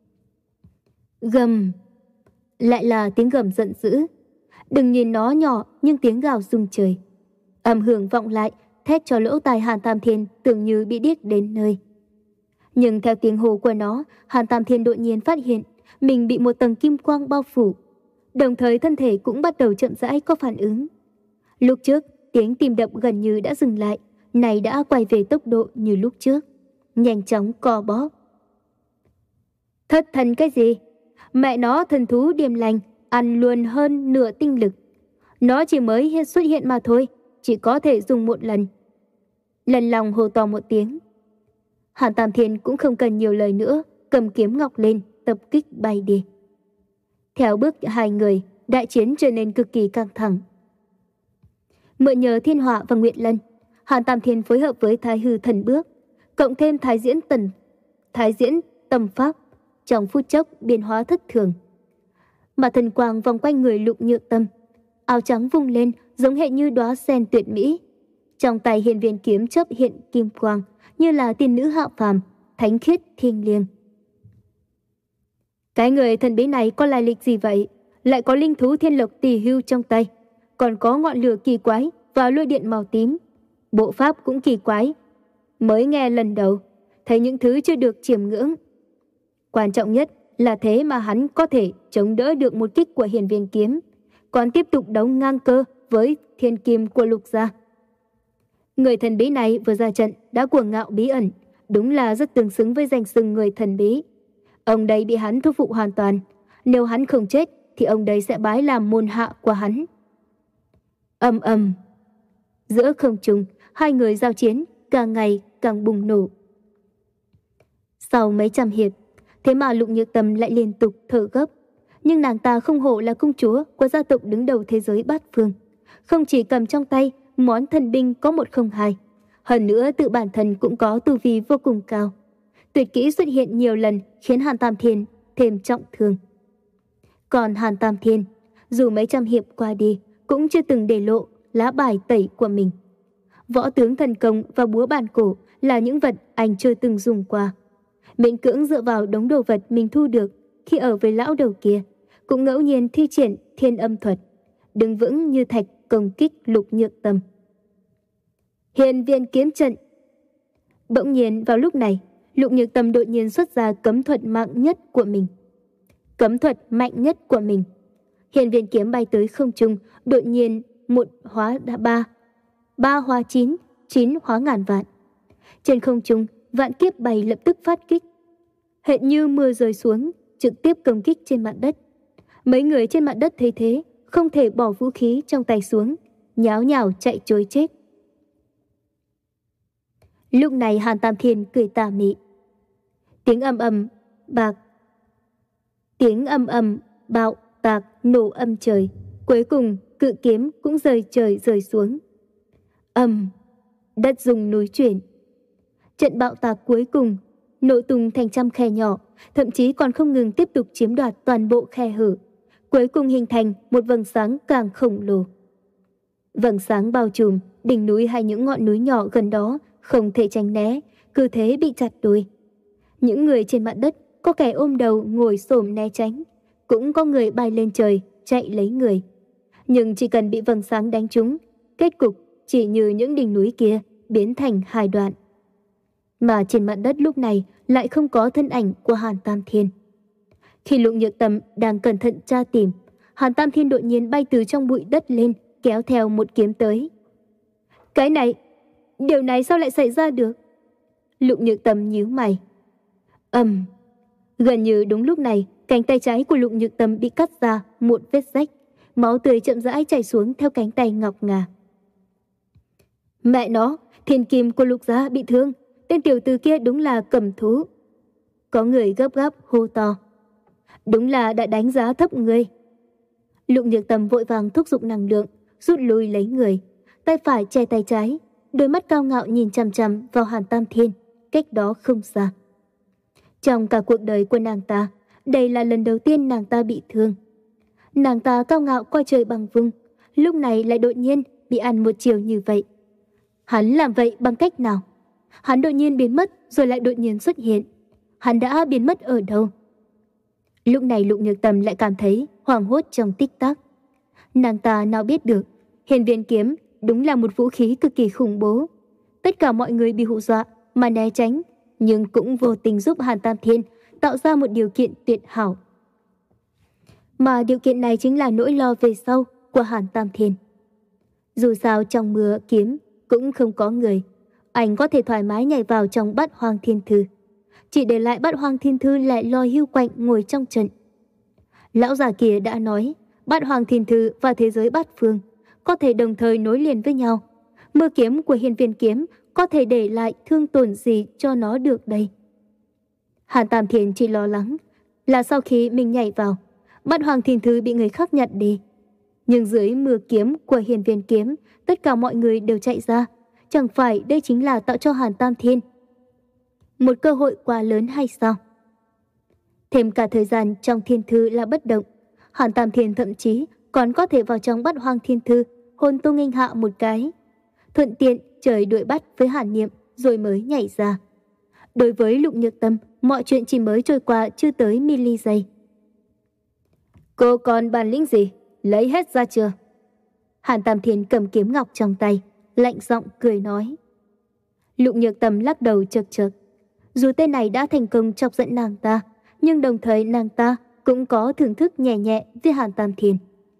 Gầm. Lại là tiếng gầm giận dữ. Đừng nhìn nó nhỏ, nhưng tiếng gào rung trời. Âm hưởng vọng lại, thét cho lỗ tai Hàn Tam Thiên tưởng như bị điếc đến nơi. Nhưng theo tiếng hô của nó, Hàn Tam Thiên đột nhiên phát hiện mình bị một tầng kim quang bao phủ. Đồng thời thân thể cũng bắt đầu chậm rãi có phản ứng. Lúc trước, tiếng tim đập gần như đã dừng lại, này đã quay về tốc độ như lúc trước. Nhanh chóng co bóp. Thất thần cái gì? Mẹ nó thần thú điềm lành, ăn luôn hơn nửa tinh lực. Nó chỉ mới hiện xuất hiện mà thôi, chỉ có thể dùng một lần. Lần lòng hô to một tiếng. Hàn Tam Thiên cũng không cần nhiều lời nữa, cầm kiếm ngọc lên, tập kích bay đi. Theo bước hai người, đại chiến trở nên cực kỳ căng thẳng. Mượn nhờ Thiên Họa và Nguyệt Lân, Hàn Tam Thiên phối hợp với Thái Hư Thần Bước, cộng thêm Thái Diễn Tần, Thái Diễn Tâm Pháp, trong phút chốc biến hóa thất thường. Mà thần quang vòng quanh người Lục Nhược Tâm, áo trắng vung lên giống hệ như đóa sen tuyệt mỹ. Trong tay hiên viên kiếm chớp hiện kim quang, như là tiên nữ hạ phàm, thánh khiết thiêng liêng. Cái người thần bí này có lai lịch gì vậy? Lại có linh thú Thiên Lộc Tỳ Hưu trong tay, còn có ngọn lửa kỳ quái và lôi điện màu tím. Bộ pháp cũng kỳ quái. Mới nghe lần đầu, thấy những thứ chưa được chiêm ngưỡng. Quan trọng nhất là thế mà hắn có thể chống đỡ được một kích của hiên viên kiếm, còn tiếp tục đấu ngang cơ với thiên kim của Lục gia. Người thần bí này vừa ra trận đã cuồng ngạo bí ẩn, đúng là rất tương xứng với danh xưng người thần bí. Ông đây bị hắn thu phục hoàn toàn, nếu hắn không chết thì ông đây sẽ bái làm môn hạ của hắn. Ầm ầm. Giữa không trung, hai người giao chiến càng ngày càng bùng nổ. Sau mấy trăm hiệp, thế mà Lục Nhược Tâm lại liên tục thở gấp. Nhưng nàng ta không hổ là công chúa của gia tộc đứng đầu thế giới bát phương, không chỉ cầm trong tay món thần binh có một không hai, hơn nữa tự bản thân cũng có tu vi vô cùng cao. Tuyệt kỹ xuất hiện nhiều lần khiến Hàn Tam Thiên thêm trọng thương. Còn Hàn Tam Thiên, dù mấy trăm hiệp qua đi, cũng chưa từng để lộ lá bài tẩy của mình. Võ tướng thần công và búa bàn cổ là những vật anh chưa từng dùng qua. Miễn cưỡng dựa vào đống đồ vật mình thu được khi ở với lão đầu kia, cũng ngẫu nhiên thi triển thiên âm thuật, đứng vững như thạch công kích Lục Nhược Tâm. Hiên viên kiếm trận. Bỗng nhiên vào lúc này, Lục Nhược Tâm đột nhiên xuất ra cấm thuật mạnh nhất của mình. Cấm thuật mạnh nhất của mình. Hiên viên kiếm bay tới không trung, đột nhiên một hóa ba, ba hóa chín, chín hóa ngàn vạn. Trên không trung, vạn kiếp bay lập tức phát kích. Hệt như mưa rơi xuống, trực tiếp công kích trên mặt đất, Mấy người trên mặt đất thấy thế, không thể bỏ vũ khí trong tay xuống, nháo nhào chạy trối chết. Lúc này Hàn Tam Thiên cười tà mị. Tiếng ầm ầm, bạc. Tiếng ầm ầm, bạo, tạc, nổ âm trời. Cuối cùng, cự kiếm cũng rời trời rơi xuống. Ầm, đất rung núi chuyển. Trận bạo tạc cuối cùng, nổ tung thành trăm khe nhỏ, thậm chí còn không ngừng tiếp tục chiếm đoạt toàn bộ khe hở. Cuối cùng hình thành một vầng sáng càng khổng lồ. Vầng sáng bao trùm đỉnh núi hay những ngọn núi nhỏ gần đó, không thể tránh né, cứ thế bị chặt đuôi. Những người trên mặt đất có kẻ ôm đầu ngồi xổm né tránh, cũng có người bay lên trời chạy lấy người. Nhưng chỉ cần bị vầng sáng đánh trúng, kết cục chỉ như những đỉnh núi kia biến thành hai đoạn. Mà trên mặt đất lúc này lại không có thân ảnh của Hàn Tam Thiên. Khi Lục Nhược Tầm đang cẩn thận tra tìm, Hàn Tam Thiên đột nhiên bay từ trong bụi đất lên, kéo theo một kiếm tới. Cái này, điều này sao lại xảy ra được? Lục Nhược Tầm nhíu mày. Ầm, gần như đúng lúc này, cánh tay trái của Lục Nhược Tầm bị cắt ra một vết rách, máu tươi chậm rãi chảy xuống theo cánh tay ngọc ngà. Mẹ nó, thiên kim của Lục gia bị thương, tên tiểu tử kia đúng là cầm thú. Có người gấp gáp hô to. Đúng là đã đánh giá thấp người. Lục Nhược Tầm vội vàng thúc giục năng lượng, rút lui lấy người, tay phải che tay trái, đôi mắt cao ngạo nhìn chằm chằm vào Hàn Tam Thiên, cách đó không xa. Trong cả cuộc đời của nàng ta, đây là lần đầu tiên nàng ta bị thương. Nàng ta cao ngạo coi trời bằng vung, lúc này lại đột nhiên bị ăn một chiều như vậy. Hắn làm vậy bằng cách nào? Hắn đột nhiên biến mất rồi lại đột nhiên xuất hiện. Hắn đã biến mất ở đâu? Lúc này Lục Nhược Tầm lại cảm thấy hoảng hốt trong tích tắc. Nàng ta nào biết được, Hiên Viên kiếm đúng là một vũ khí cực kỳ khủng bố. Tất cả mọi người bị hù dọa mà né tránh, nhưng cũng vô tình giúp Hàn Tam Thiên tạo ra một điều kiện tuyệt hảo. Mà điều kiện này chính là nỗi lo về sau của Hàn Tam Thiên. Dù sao trong mưa kiếm cũng không có người, anh có thể thoải mái nhảy vào trong Bát Hoang Thiên Thư, chỉ để lại Bát Hoang Thiên Thư lại lo hưu quạnh ngồi trong trận. Lão già kia đã nói, Bát Hoang Thiên Thư và thế giới bát phương có thể đồng thời nối liền với nhau. Mưa kiếm của Hiên Viên kiếm có thể để lại thương tổn gì cho nó được đây? Hàn Tam Thiên chỉ lo lắng là sau khi mình nhảy vào, Bát Hoang Thiên Thư bị người khác nhặt đi. Nhưng dưới mưa kiếm của Hiên Viên kiếm, tất cả mọi người đều chạy ra. Chẳng phải đây chính là tạo cho Hàn Tam Thiên một cơ hội quá lớn hay sao? Thêm cả thời gian trong thiên thư là bất động, Hàn Tam Thiên thậm chí còn có thể vào trong Bát Hoang Thiên Thư hôn Tô Nghênh Hạ một cái, thuận tiện trời đuổi bắt với Hàn Niệm rồi mới nhảy ra. Đối với Lục Nhược Tâm, mọi chuyện chỉ mới trôi qua chưa tới mili giây. Cô còn bản lĩnh gì? Lấy hết ra chưa? Hàn Tam Thiên cầm kiếm ngọc trong tay, lạnh giọng cười nói. Lục Nhược Tâm lắc đầu chật chật. Dù tên này đã thành công chọc giận nàng ta, nhưng đồng thời nàng ta cũng có thưởng thức nhẹ nhẹ với Hàn Tam Thiên.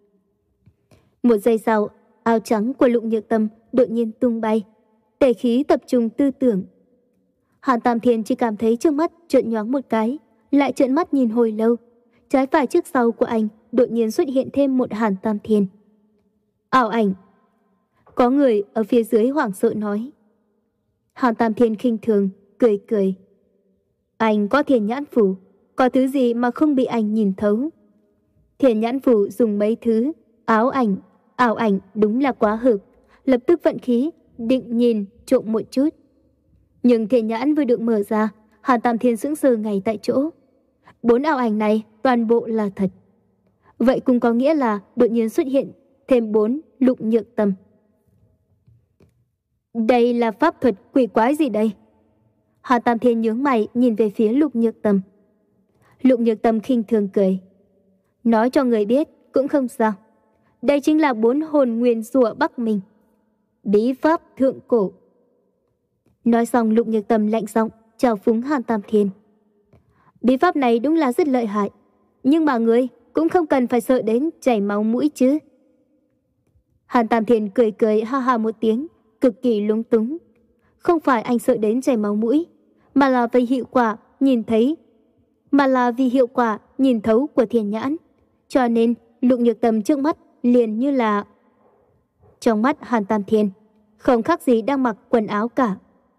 Một giây sau, áo trắng của Lục Nhược Tâm đột nhiên tung bay, tề khí tập trung tư tưởng. Hàn Tam Thiên chỉ cảm thấy trước mắt trợn nhoáng một cái, lại trợn mắt nhìn hồi lâu. Trái phải trước sau của anh đột nhiên xuất hiện thêm một Hàn Tam Thiên. Ảo ảnh. Có người ở phía dưới hoảng sợ nói. Hàn Tam Thiên khinh thường, cười cười. Anh có Thiên Nhãn Phủ, có thứ gì mà không bị anh nhìn thấu? Thiên Nhãn Phủ dùng mấy thứ, áo ảnh, ảo ảnh đúng là quá hợp, lập tức vận khí, định nhìn, trộm một chút. Nhưng Thiên Nhãn vừa được mở ra, Hàn Tam Thiên sững sờ ngay tại chỗ. Bốn ảo ảnh này toàn bộ là thật. Vậy cũng có nghĩa là đột nhiên xuất hiện thêm bốn Lục Nhược Tâm. Đây là pháp thuật quỷ quái gì đây? Hàn Tam Thiên nhướng mày nhìn về phía Lục Nhược Tâm. Lục Nhược Tâm khinh thường cười. Nói cho người biết cũng không sao. Đây chính là bốn hồn nguyên rủa Bắc Minh. Bí pháp thượng cổ. Nói xong Lục Nhược Tâm lạnh giọng chào phúng Hàn Tam Thiên. Bí pháp này đúng là rất lợi hại, nhưng mà người cũng không cần phải sợ đến chảy máu mũi chứ. Hàn Tam Thiên cười cười ha ha một tiếng, cực kỳ lúng túng. Không phải anh sợ đến chảy máu mũi, mà là vì hiệu quả nhìn thấy, mà là vì hiệu quả nhìn thấu của Thiên Nhãn. cho nên Lục Nhược Tâm trước mắt liền như là... Trong mắt Hàn Tam Thiên, không khác gì đang mặc quần áo cả.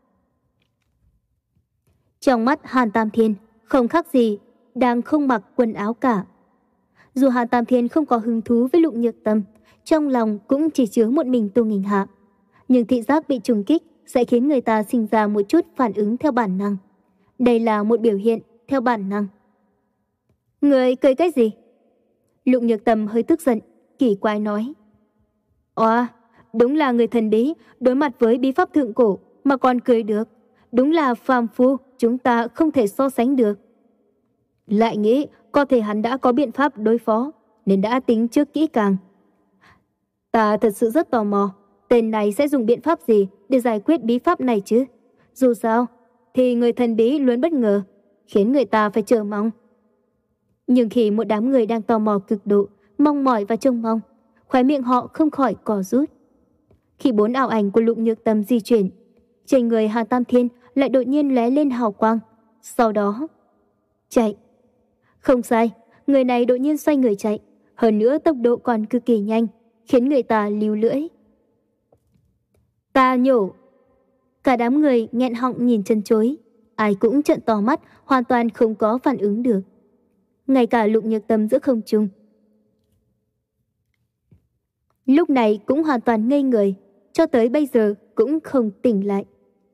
Trong mắt Hàn Tam Thiên, không khác gì đang không mặc quần áo cả. Dù Hàn Tam Thiên không có hứng thú với Lục Nhược Tâm, trong lòng cũng chỉ chứa một mình Tô Nghinh Hạ. Nhưng thị giác bị trùng kích sẽ khiến người ta sinh ra một chút phản ứng theo bản năng. Đây là một biểu hiện theo bản năng. Người cười cái gì? Lục Nhược Tâm hơi tức giận, kỳ quái nói. Ồ, đúng là người thần bí, đối mặt với bí pháp thượng cổ mà còn cười được. Đúng là phàm phu, chúng ta không thể so sánh được. Lại nghĩ có thể hắn đã có biện pháp đối phó, nên đã tính trước kỹ càng. Ta thật sự rất tò mò, tên này sẽ dùng biện pháp gì để giải quyết bí pháp này chứ? Dù sao, thì người thần bí luôn bất ngờ, khiến người ta phải chờ mong. Nhưng khi một đám người đang tò mò cực độ, mong mỏi và trông mong, khóe miệng họ không khỏi cò rút. Khi bốn ảo ảnh của Lục Nhược Tâm di chuyển, trên người Hàn Tam Thiên lại đột nhiên lóe lên hào quang. Sau đó, chạy. Không sai, người này đột nhiên xoay người chạy, hơn nữa tốc độ còn cực kỳ nhanh, khiến người ta líu lưỡi. Ta nhổ. Cả đám người nghẹn họng nhìn chân chối, ai cũng trợn to mắt, hoàn toàn không có phản ứng được. Ngay cả Lục Nhược Tâm giữa không trung lúc này cũng hoàn toàn ngây người, cho tới bây giờ cũng không tỉnh lại.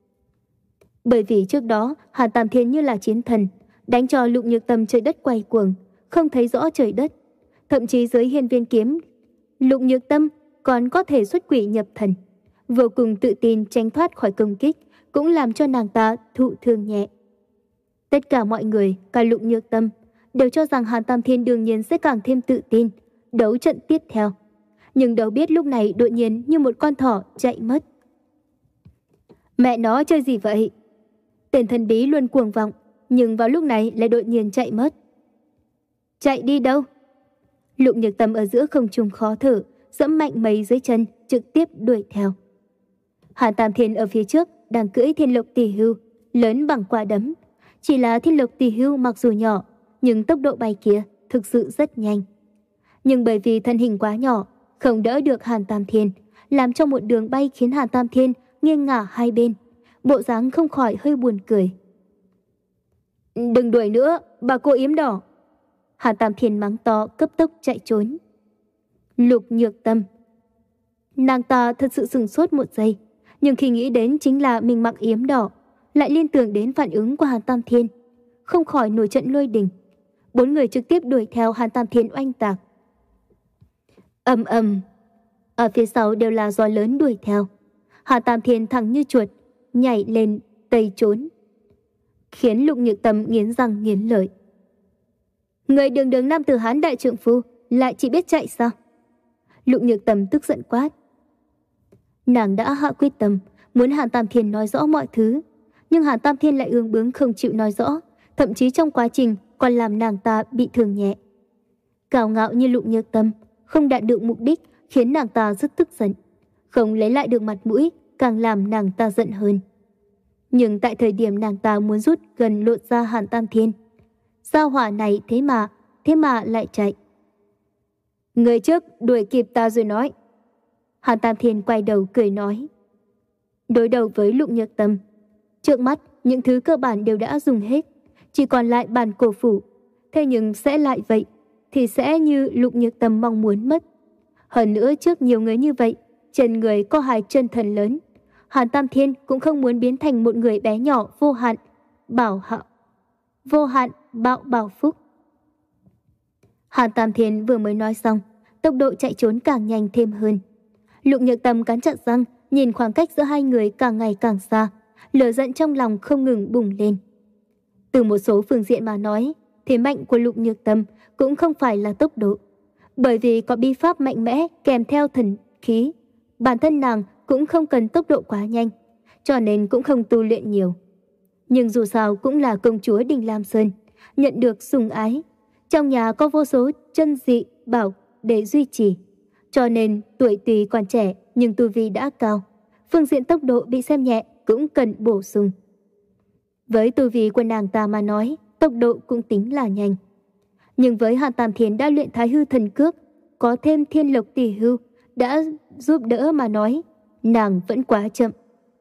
Bởi vì trước đó Hàn Tam Thiên như là chiến thần, đánh cho Lục Nhược Tâm trời đất quay cuồng, không thấy rõ trời đất. Thậm chí dưới hiên viên kiếm, Lục Nhược Tâm còn có thể xuất quỷ nhập thần, vô cùng tự tin tránh thoát khỏi công kích, cũng làm cho nàng ta thụ thương nhẹ. Tất cả mọi người, cả Lục Nhược Tâm, đều cho rằng Hàn Tam Thiên đương nhiên sẽ càng thêm tự tin, đấu trận tiếp theo. Nhưng đâu biết lúc này đột nhiên như một con thỏ chạy mất. Mẹ nó chơi gì vậy? Tên thần bí luôn cuồng vọng, nhưng vào lúc này lại đột nhiên chạy mất. Chạy đi đâu? Lục Nhược Tâm ở giữa không trung khó thở, giẫm mạnh mấy dưới chân, trực tiếp đuổi theo. Hàn Tam Thiên ở phía trước đang cưỡi Thiên Lộc Tỷ Hưu, lớn bằng quả đấm. Chỉ là Thiên Lộc Tỷ Hưu mặc dù nhỏ, nhưng tốc độ bay kia thực sự rất nhanh. Nhưng bởi vì thân hình quá nhỏ, không đỡ được Hàn Tam Thiên, làm cho một đường bay khiến Hàn Tam Thiên nghiêng ngả hai bên, bộ dáng không khỏi hơi buồn cười. Đừng đuổi nữa, bà cô yếm đỏ. Hàn Tam Thiên mắng to, cấp tốc chạy trốn. Lục Nhược Tâm, nàng ta thật sự sửng sốt một giây, nhưng khi nghĩ đến chính là mình mặc yếm đỏ, lại liên tưởng đến phản ứng của Hàn Tam Thiên, không khỏi nổi trận lôi đình. Bốn người trực tiếp đuổi theo Hàn Tam Thiên oanh tạc. Ầm ầm, ở phía sau đều là gió lớn đuổi theo. Hàn Tam Thiên thẳng như chuột, nhảy lên tây trốn, khiến Lục Nhược Tâm nghiến răng nghiến lợi. Người đường đường nam tử Hán đại trượng phu lại chỉ biết chạy sao? Lục Nhược Tâm tức giận quát. Nàng đã hạ quyết tâm muốn Hàn Tam Thiên nói rõ mọi thứ, nhưng Hàn Tam Thiên lại ương bướng không chịu nói rõ, thậm chí trong quá trình còn làm nàng ta bị thương nhẹ. Cào ngạo như Lục Nhược Tâm, không đạt được mục đích khiến nàng ta rất tức giận, không lấy lại được mặt mũi, càng làm nàng ta giận hơn. Nhưng tại thời điểm nàng ta muốn rút gần lột ra Hàn Tam Thiên, gia hỏa này thế mà, thế mà lại chạy. Người trước đuổi kịp ta rồi nói. Hàn Tam Thiên quay đầu cười nói. Đối đầu với Lục Nhược Tâm, trước mắt những thứ cơ bản đều đã dùng hết, chỉ còn lại bản cổ phủ. Thế nhưng sẽ lại vậy, thì sẽ như Lục Nhược Tâm mong muốn mất. Hơn nữa trước nhiều người như vậy, trên người có hai chân thần lớn, Hàn Tam Thiên cũng không muốn biến thành một người bé nhỏ vô hạn, bảo hạo, vô hạn bạo bảo phúc. Hàn Tam Thiên vừa mới nói xong, tốc độ chạy trốn càng nhanh thêm hơn. Lục Nhược Tâm cắn chặt răng, nhìn khoảng cách giữa hai người càng ngày càng xa, lửa giận trong lòng không ngừng bùng lên. Từ một số phương diện mà nói, thế mạnh của Lục Nhược Tâm cũng không phải là tốc độ, bởi vì có bí pháp mạnh mẽ kèm theo thần khí, bản thân nàng cũng không cần tốc độ quá nhanh, cho nên cũng không tu luyện nhiều. Nhưng dù sao cũng là công chúa Đình Lam Sơn, nhận được sủng ái, trong nhà có vô số chân dị bảo để duy trì, cho nên tuổi tuy còn trẻ nhưng tu vi đã cao, phương diện tốc độ bị xem nhẹ cũng cần bổ sung. Với tu vi của nàng ta mà nói, tốc độ cũng tính là nhanh. Nhưng với Hàn Tam Thiên đã luyện Thái Hư Thần Cước, có thêm Thiên Lộc Tỷ Hưu đã giúp đỡ mà nói, nàng vẫn quá chậm.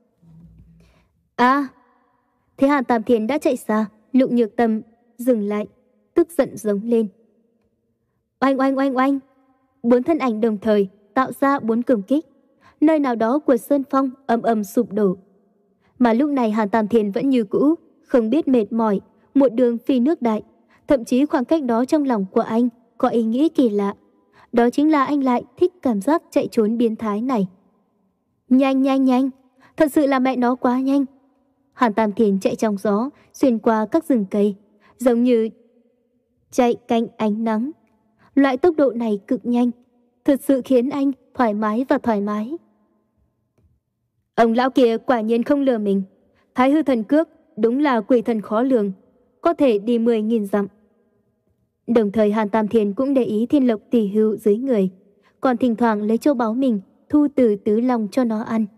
À! Thế Hàn Tam Thiên đã chạy xa, Lục Nhược Tâm dừng lại, tức giận giống lên. Oanh oanh oanh oanh! Bốn thân ảnh đồng thời tạo ra bốn cường kích. Nơi nào đó của Sơn Phong ầm ầm sụp đổ. Mà lúc này Hàn Tam Thiên vẫn như cũ, không biết mệt mỏi, một đường phi nước đại. Thậm chí khoảng cách đó trong lòng của anh có ý nghĩ kỳ lạ. Đó chính là anh lại thích cảm giác chạy trốn biến thái này. Nhanh nhanh nhanh! Thật sự là mẹ nó quá nhanh. Hàn Tam Thiên chạy trong gió, xuyên qua các rừng cây, giống như chạy cạnh ánh nắng. Loại tốc độ này cực nhanh, thật sự khiến anh thoải mái và thoải mái. Ông lão kia quả nhiên không lừa mình. Thái Hư Thần Cước đúng là quỷ thần khó lường, có thể đi mười nghìn dặm. Đồng thời Hàn Tam Thiên cũng để ý Thiên Lộc Tỷ Hưu dưới người, còn thỉnh thoảng lấy châu báu mình thu từ tứ long cho nó ăn.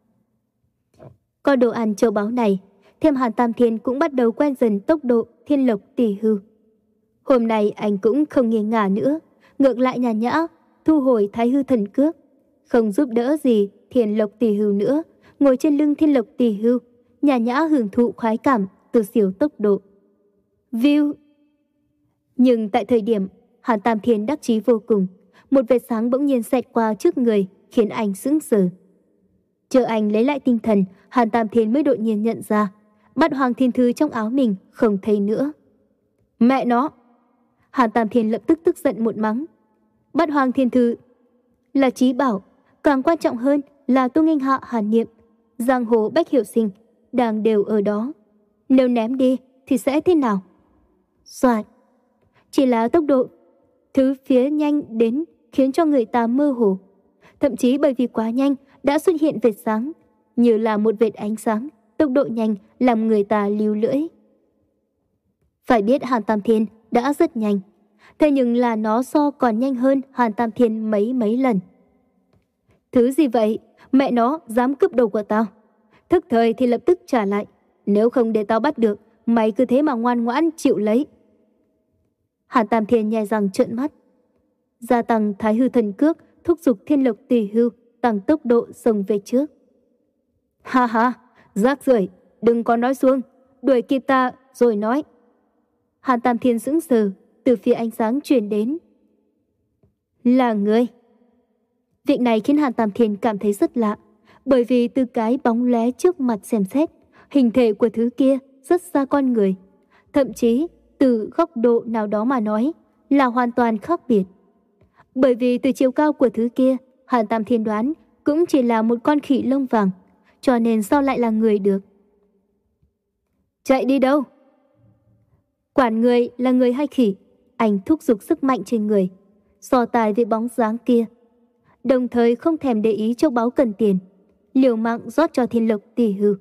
Có đồ ăn châu báu này, thêm Hàn Tam Thiên cũng bắt đầu quen dần tốc độ Thiên Lộc Tỷ Hưu. Hôm nay anh cũng không nghiêng ngả nữa, ngược lại nhàn nhã thu hồi Thái Hư Thần Cước, không giúp đỡ gì Thiên Lộc Tỷ Hưu nữa, ngồi trên lưng Thiên Lộc Tỷ Hưu, nhàn nhã hưởng thụ khoái cảm từ siêu tốc độ. View. Nhưng tại thời điểm Hàn Tam Thiên đắc chí vô cùng, một vệt sáng bỗng nhiên xẹt qua trước người, khiến anh sững sờ. Chờ anh lấy lại tinh thần, Hàn Tam Thiên mới đột nhiên nhận ra, Bát Hoàng Thiên Thư trong áo mình không thấy nữa. Mẹ nó! Hàn Tam Thiên lập tức tức giận một mắng. Bát Hoàng Thiên Thư là trí bảo, càng quan trọng hơn là Tô Nghênh Hạ, Hàn Niệm, giang hồ Bách Hiểu Sinh đang đều ở đó. Nếu ném đi thì sẽ thế nào? Soạt! Chỉ là tốc độ thứ phía nhanh đến khiến cho người ta mơ hồ. Thậm chí bởi vì quá nhanh đã xuất hiện vệt sáng, như là một vệt ánh sáng, tốc độ nhanh làm người ta líu lưỡi. Phải biết Hàn Tam Thiên đã rất nhanh, thế nhưng là nó so còn nhanh hơn Hàn Tam Thiên mấy mấy lần. Thứ gì vậy? Mẹ nó dám cướp đồ của tao. Thức thời thì lập tức trả lại, nếu không để tao bắt được, mày cứ thế mà ngoan ngoãn chịu lấy. Hàn Tam Thiên nhai răng trợn mắt, gia tăng Thái Hư Thần Cước, thúc giục Thiên Lộc Tỷ Hưu tăng tốc độ xông về trước. Ha ha, rác rưởi, đừng có nói xuông, đuổi kịp ta rồi nói. Hàn Tam Thiên sững sờ, từ phía ánh sáng truyền đến. Là người. Việc này khiến Hàn Tam Thiên cảm thấy rất lạ, bởi vì từ cái bóng lóe trước mặt xem xét, hình thể của thứ kia rất xa con người, thậm chí từ góc độ nào đó mà nói là hoàn toàn khác biệt. Bởi vì từ chiều cao của thứ kia, Hàn Tam Thiên đoán cũng chỉ là một con khỉ lông vàng, cho nên sao lại là người được? Chạy đi đâu? Quản người là người hay khỉ? Anh thúc giục sức mạnh trên người, so tài với bóng dáng kia, đồng thời không thèm để ý châu báu cần tiền, liều mạng rót cho Thiên Lộc Tỷ Hưu.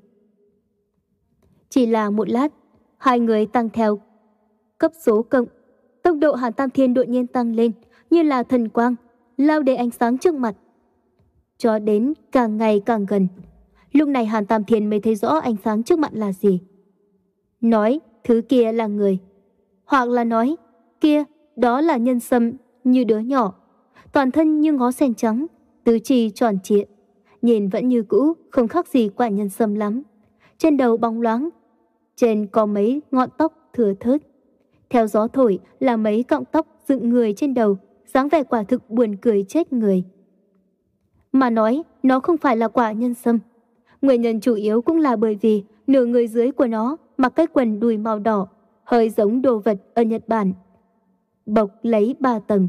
Chỉ là một lát, hai người tăng theo cấp số cộng, tốc độ Hàn Tam Thiên đột nhiên tăng lên, như là thần quang, lao đến ánh sáng trước mặt. Cho đến càng ngày càng gần, lúc này Hàn Tam Thiên mới thấy rõ ánh sáng trước mặt là gì. Nói thứ kia là người, hoặc là nói kia đó là nhân sâm như đứa nhỏ, toàn thân như ngó sen trắng, tứ chi tròn trịa, nhìn vẫn như cũ, không khác gì quả nhân sâm lắm. Trên đầu bóng loáng, trên có mấy ngọn tóc thừa thớt, theo gió thổi là mấy cọng tóc dựng người trên đầu, dáng vẻ quả thực buồn cười chết người. Mà nói nó không phải là quả nhân sâm, nguyên nhân chủ yếu cũng là bởi vì nửa người dưới của nó mặc cái quần đùi màu đỏ, hơi giống đồ vật ở Nhật Bản, bọc lấy ba tầng.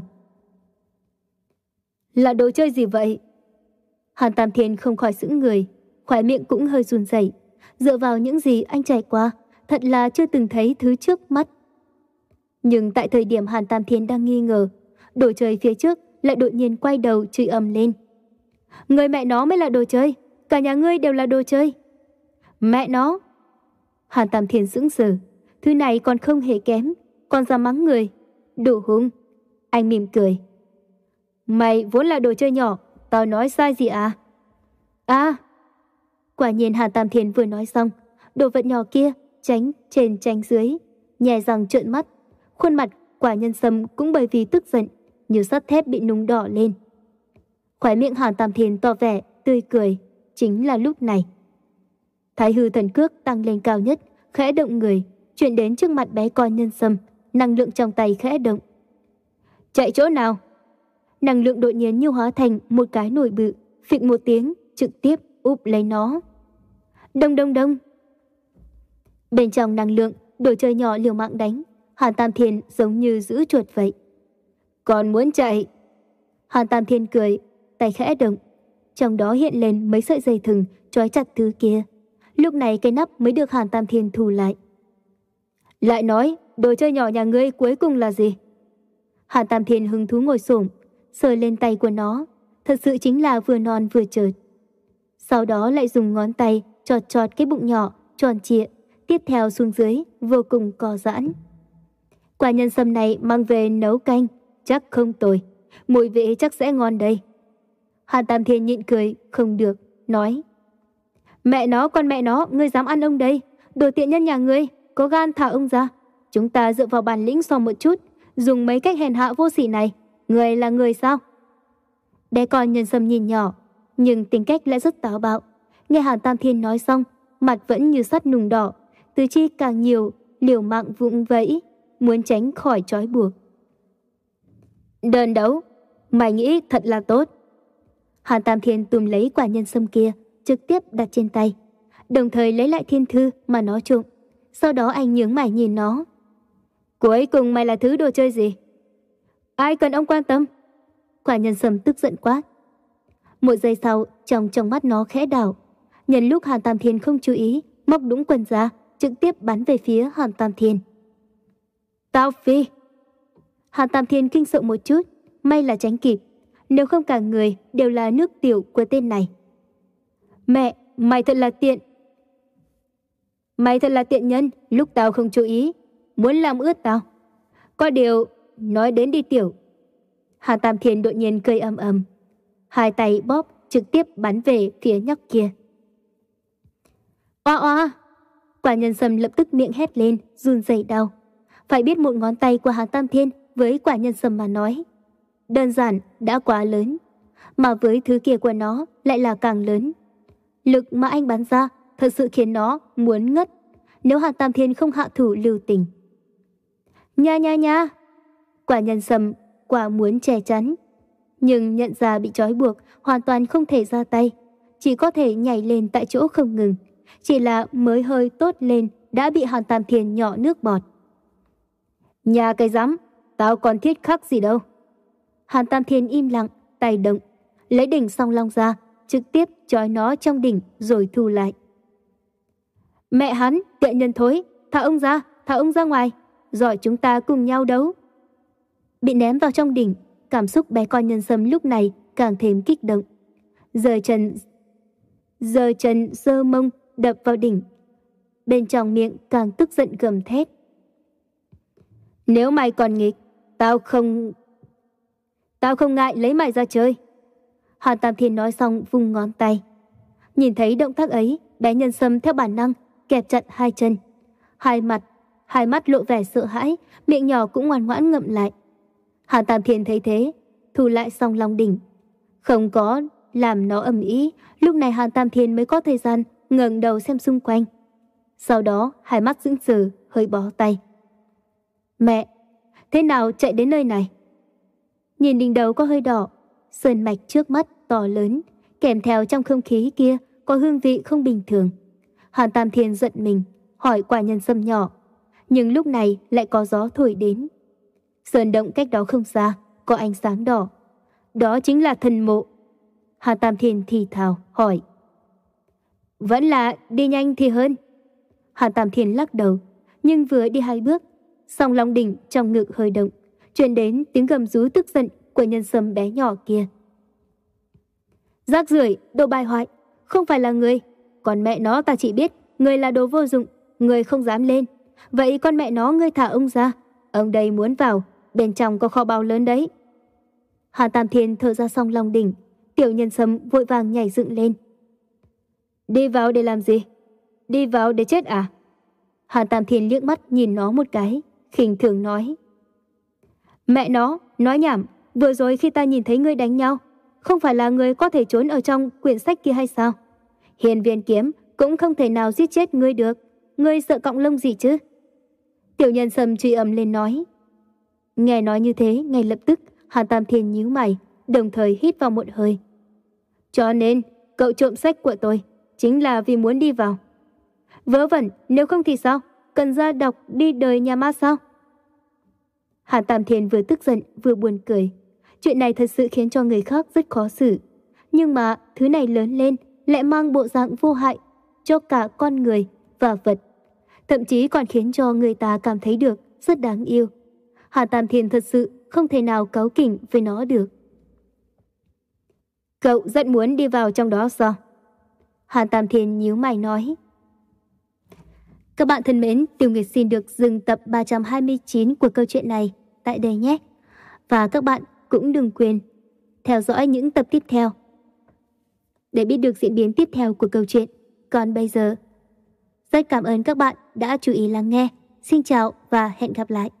Là đồ chơi gì vậy? Hàn Tam Thiên không khỏi sững người, khóe miệng cũng hơi run rẩy. Dựa vào những gì anh trải qua, thật là chưa từng thấy thứ trước mắt. Nhưng tại thời điểm Hàn Tam Thiên đang nghi ngờ, đồ chơi phía trước lại đột nhiên quay đầu chửi ầm lên. Người mẹ nó mới là đồ chơi, cả nhà ngươi đều là đồ chơi. Mẹ nó! Hàn Tam Thiên sững sờ, thứ này còn không hề kém, còn dám mắng người. Đồ hung! Anh mỉm cười. Mày vốn là đồ chơi nhỏ, tao nói sai gì à? À! Quả nhiên Hàn Tam Thiên vừa nói xong, đồ vật nhỏ kia tránh trên tránh dưới, nhè răng trợn mắt, khuôn mặt Quả Nhân Sâm cũng bởi vì tức giận, như sắt thép bị nung đỏ lên. Khóe miệng Hàn Tam Thiên tỏ vẻ tươi cười. Chính là lúc này, Thái Hư Thần Cước tăng lên cao nhất, khẽ động người, chuyển đến trước mặt bé con Nhân Sâm, năng lượng trong tay khẽ động. Chạy chỗ nào? Năng lượng đột nhiên như hóa thành một cái nồi bự, phịch một tiếng, trực tiếp úp lấy nó. Đông đông đông. Bên trong năng lượng, đồ chơi nhỏ liều mạng đánh, Hàn Tam Thiên giống như giữ chuột vậy. Còn muốn chạy? Hàn Tam Thiên cười, tay khẽ động, trong đó hiện lên mấy sợi dây thừng trói chặt thứ kia. Lúc này cái nắp mới được Hàn Tam Thiên thu lại. Lại nói, đồ chơi nhỏ nhà ngươi cuối cùng là gì? Hàn Tam Thiên hứng thú ngồi xổm, sờ lên tay của nó, thật sự chính là vừa non vừa trượt. Sau đó lại dùng ngón tay chọt chọt cái bụng nhỏ, tròn trịa, tiếp theo xuống dưới, vô cùng co giãn. Quả Nhân Sâm này mang về nấu canh, chắc không tồi, mùi vị chắc sẽ ngon đây. Hàn Tam Thiên nhịn cười, không được, nói. Mẹ nó, con mẹ nó, ngươi dám ăn ông đây, đồ tiện nhân nhà ngươi, có gan thả ông ra. Chúng ta dựa vào bản lĩnh so một chút, dùng mấy cách hèn hạ vô sỉ này, người là người sao? Bé con Nhân Sâm nhìn nhỏ, nhưng tính cách lại rất táo bạo. Nghe Hàn Tam Thiên nói xong, mặt vẫn như sắt nung đỏ, tứ chi càng nhiều, liều mạng vụng vẫy, muốn tránh khỏi trói buộc. Đơn đấu, mày nghĩ thật là tốt. Hàn Tam Thiên túm lấy quả Nhân Sâm kia, trực tiếp đặt trên tay, đồng thời lấy lại thiên thư mà nó trộm. Sau đó anh nhướng mày nhìn nó. Cuối cùng mày là thứ đồ chơi gì? Ai cần ông quan tâm? Quả Nhân Sâm tức giận quát. Một giây sau, trong trong mắt nó khẽ đảo. Nhân lúc Hàn Tam Thiên không chú ý, móc đũng quần ra, trực tiếp bắn về phía Hàn Tam Thiên. Tao phi! Hàn Tam Thiên kinh sợ một chút, may là tránh kịp. Nếu không cả người đều là nước tiểu của tên này. Mẹ, mày thật là tiện. Mày thật là tiện nhân, lúc tao không chú ý, muốn làm ướt tao. Có điều, nói đến đi tiểu. Hàn Tam Thiên đột nhiên cười ầm ầm, hai tay bóp trực tiếp bắn về phía nhóc kia. Oa oa! Quả Nhân Sâm lập tức miệng hét lên, run rẩy đau. Phải biết một ngón tay của Hàn Tam Thiên với Quả Nhân Sâm mà nói, đơn giản đã quá lớn, mà với thứ kia của nó lại là càng lớn. Lực mà anh bắn ra thật sự khiến nó muốn ngất, nếu Hàn Tam Thiên không hạ thủ lưu tình. Nha nha nha! Quả Nhân Sâm quả muốn che chắn, nhưng nhận ra bị trói buộc, hoàn toàn không thể ra tay, chỉ có thể nhảy lên tại chỗ không ngừng. Chỉ là mới hơi tốt lên đã bị Hàn Tam Thiên nhỏ nước bọt. Nhà cái rắm, tao còn thiết khắc gì đâu. Hàn Tam Thiên im lặng, tay động, lấy đỉnh song long ra, trực tiếp trói nó trong đỉnh rồi thu lại. Mẹ hắn, tiện nhân thối, thả ông ra, thả ông ra ngoài, rồi chúng ta cùng nhau đấu. Bị ném vào trong đỉnh, cảm xúc bé con Nhân Sâm lúc này càng thêm kích động. Giờ chân, giờ chân giơ mông đập vào đỉnh, bên trong miệng càng tức giận gầm thét. Nếu mày còn nghịch, tao không... Tao không ngại lấy mày ra chơi. Hàn Tam Thiên nói xong vung ngón tay. Nhìn thấy động tác ấy, bé Nhân Sâm theo bản năng kẹp chặt hai chân, hai mặt, hai mắt lộ vẻ sợ hãi, miệng nhỏ cũng ngoan ngoãn ngậm lại. Hàn Tam Thiên thấy thế, thu lại song long đỉnh, không có làm nó ầm ĩ. Lúc này Hàn Tam Thiên mới có thời gian ngẩng đầu xem xung quanh. Sau đó hai mắt sững sờ, hơi bó tay. Mẹ, thế nào chạy đến nơi này? Nhìn đỉnh đầu có hơi đỏ, sơn mạch trước mắt to lớn, kèm theo trong không khí kia có hương vị không bình thường. Hàn Tam Thiên giận mình, hỏi Quả Nhân Sâm nhỏ, nhưng lúc này lại có gió thổi đến. Sơn động cách đó không xa, có ánh sáng đỏ. Đó chính là thần mộ. Hàn Tam Thiên thì thào hỏi. Vẫn là đi nhanh thì hơn. Hàn Tam Thiên lắc đầu, nhưng vừa đi hai bước, song long đỉnh trong ngực hơi động, truyền đến tiếng gầm rú tức giận của Nhân Sâm bé nhỏ kia. Rác rưởi, đồ bài hoại, không phải là người. Còn mẹ nó ta chỉ biết người là đồ vô dụng, người không dám lên. Vậy con mẹ nó ngươi thả ông ra, ông đây muốn vào, bên trong có kho báu lớn đấy. Hàn Tam Thiên thở ra song long đỉnh, tiểu Nhân Sâm vội vàng nhảy dựng lên. Đi vào để làm gì? Đi vào để chết à? Hàn Tam Thiên liếc mắt nhìn nó một cái, khinh thường nói. Mẹ nó, nói nhảm, vừa rồi khi ta nhìn thấy ngươi đánh nhau, không phải là ngươi có thể trốn ở trong quyển sách kia hay sao? Hiên viên kiếm cũng không thể nào giết chết ngươi được, ngươi sợ cọng lông gì chứ? Tiểu Nhân Sâm truy ầm lên nói. Nghe nói như thế, ngay lập tức Hàn Tam Thiên nhíu mày, đồng thời hít vào một hơi. Cho nên, cậu trộm sách của tôi chính là vì muốn đi vào. Vớ vẩn, nếu không thì sao? Cần ra đọc đi đời nhà ma sao? Hàn Tam Thiên vừa tức giận vừa buồn cười. Chuyện này thật sự khiến cho người khác rất khó xử. Nhưng mà thứ này lớn lên lại mang bộ dạng vô hại cho cả con người và vật. Thậm chí còn khiến cho người ta cảm thấy được rất đáng yêu. Hàn Tam Thiên thật sự không thể nào cáu kỉnh với nó được. Cậu rất muốn đi vào trong đó sao? Hàn Tam Thiên nhíu mày nói. Các bạn thân mến, Tiểu Nguyệt xin được dừng tập ba trăm hai mươi chín của câu chuyện này tại đây nhé. Và các bạn cũng đừng quên theo dõi những tập tiếp theo để biết được diễn biến tiếp theo của câu chuyện. Còn bây giờ, rất cảm ơn các bạn đã chú ý lắng nghe. Xin chào và hẹn gặp lại.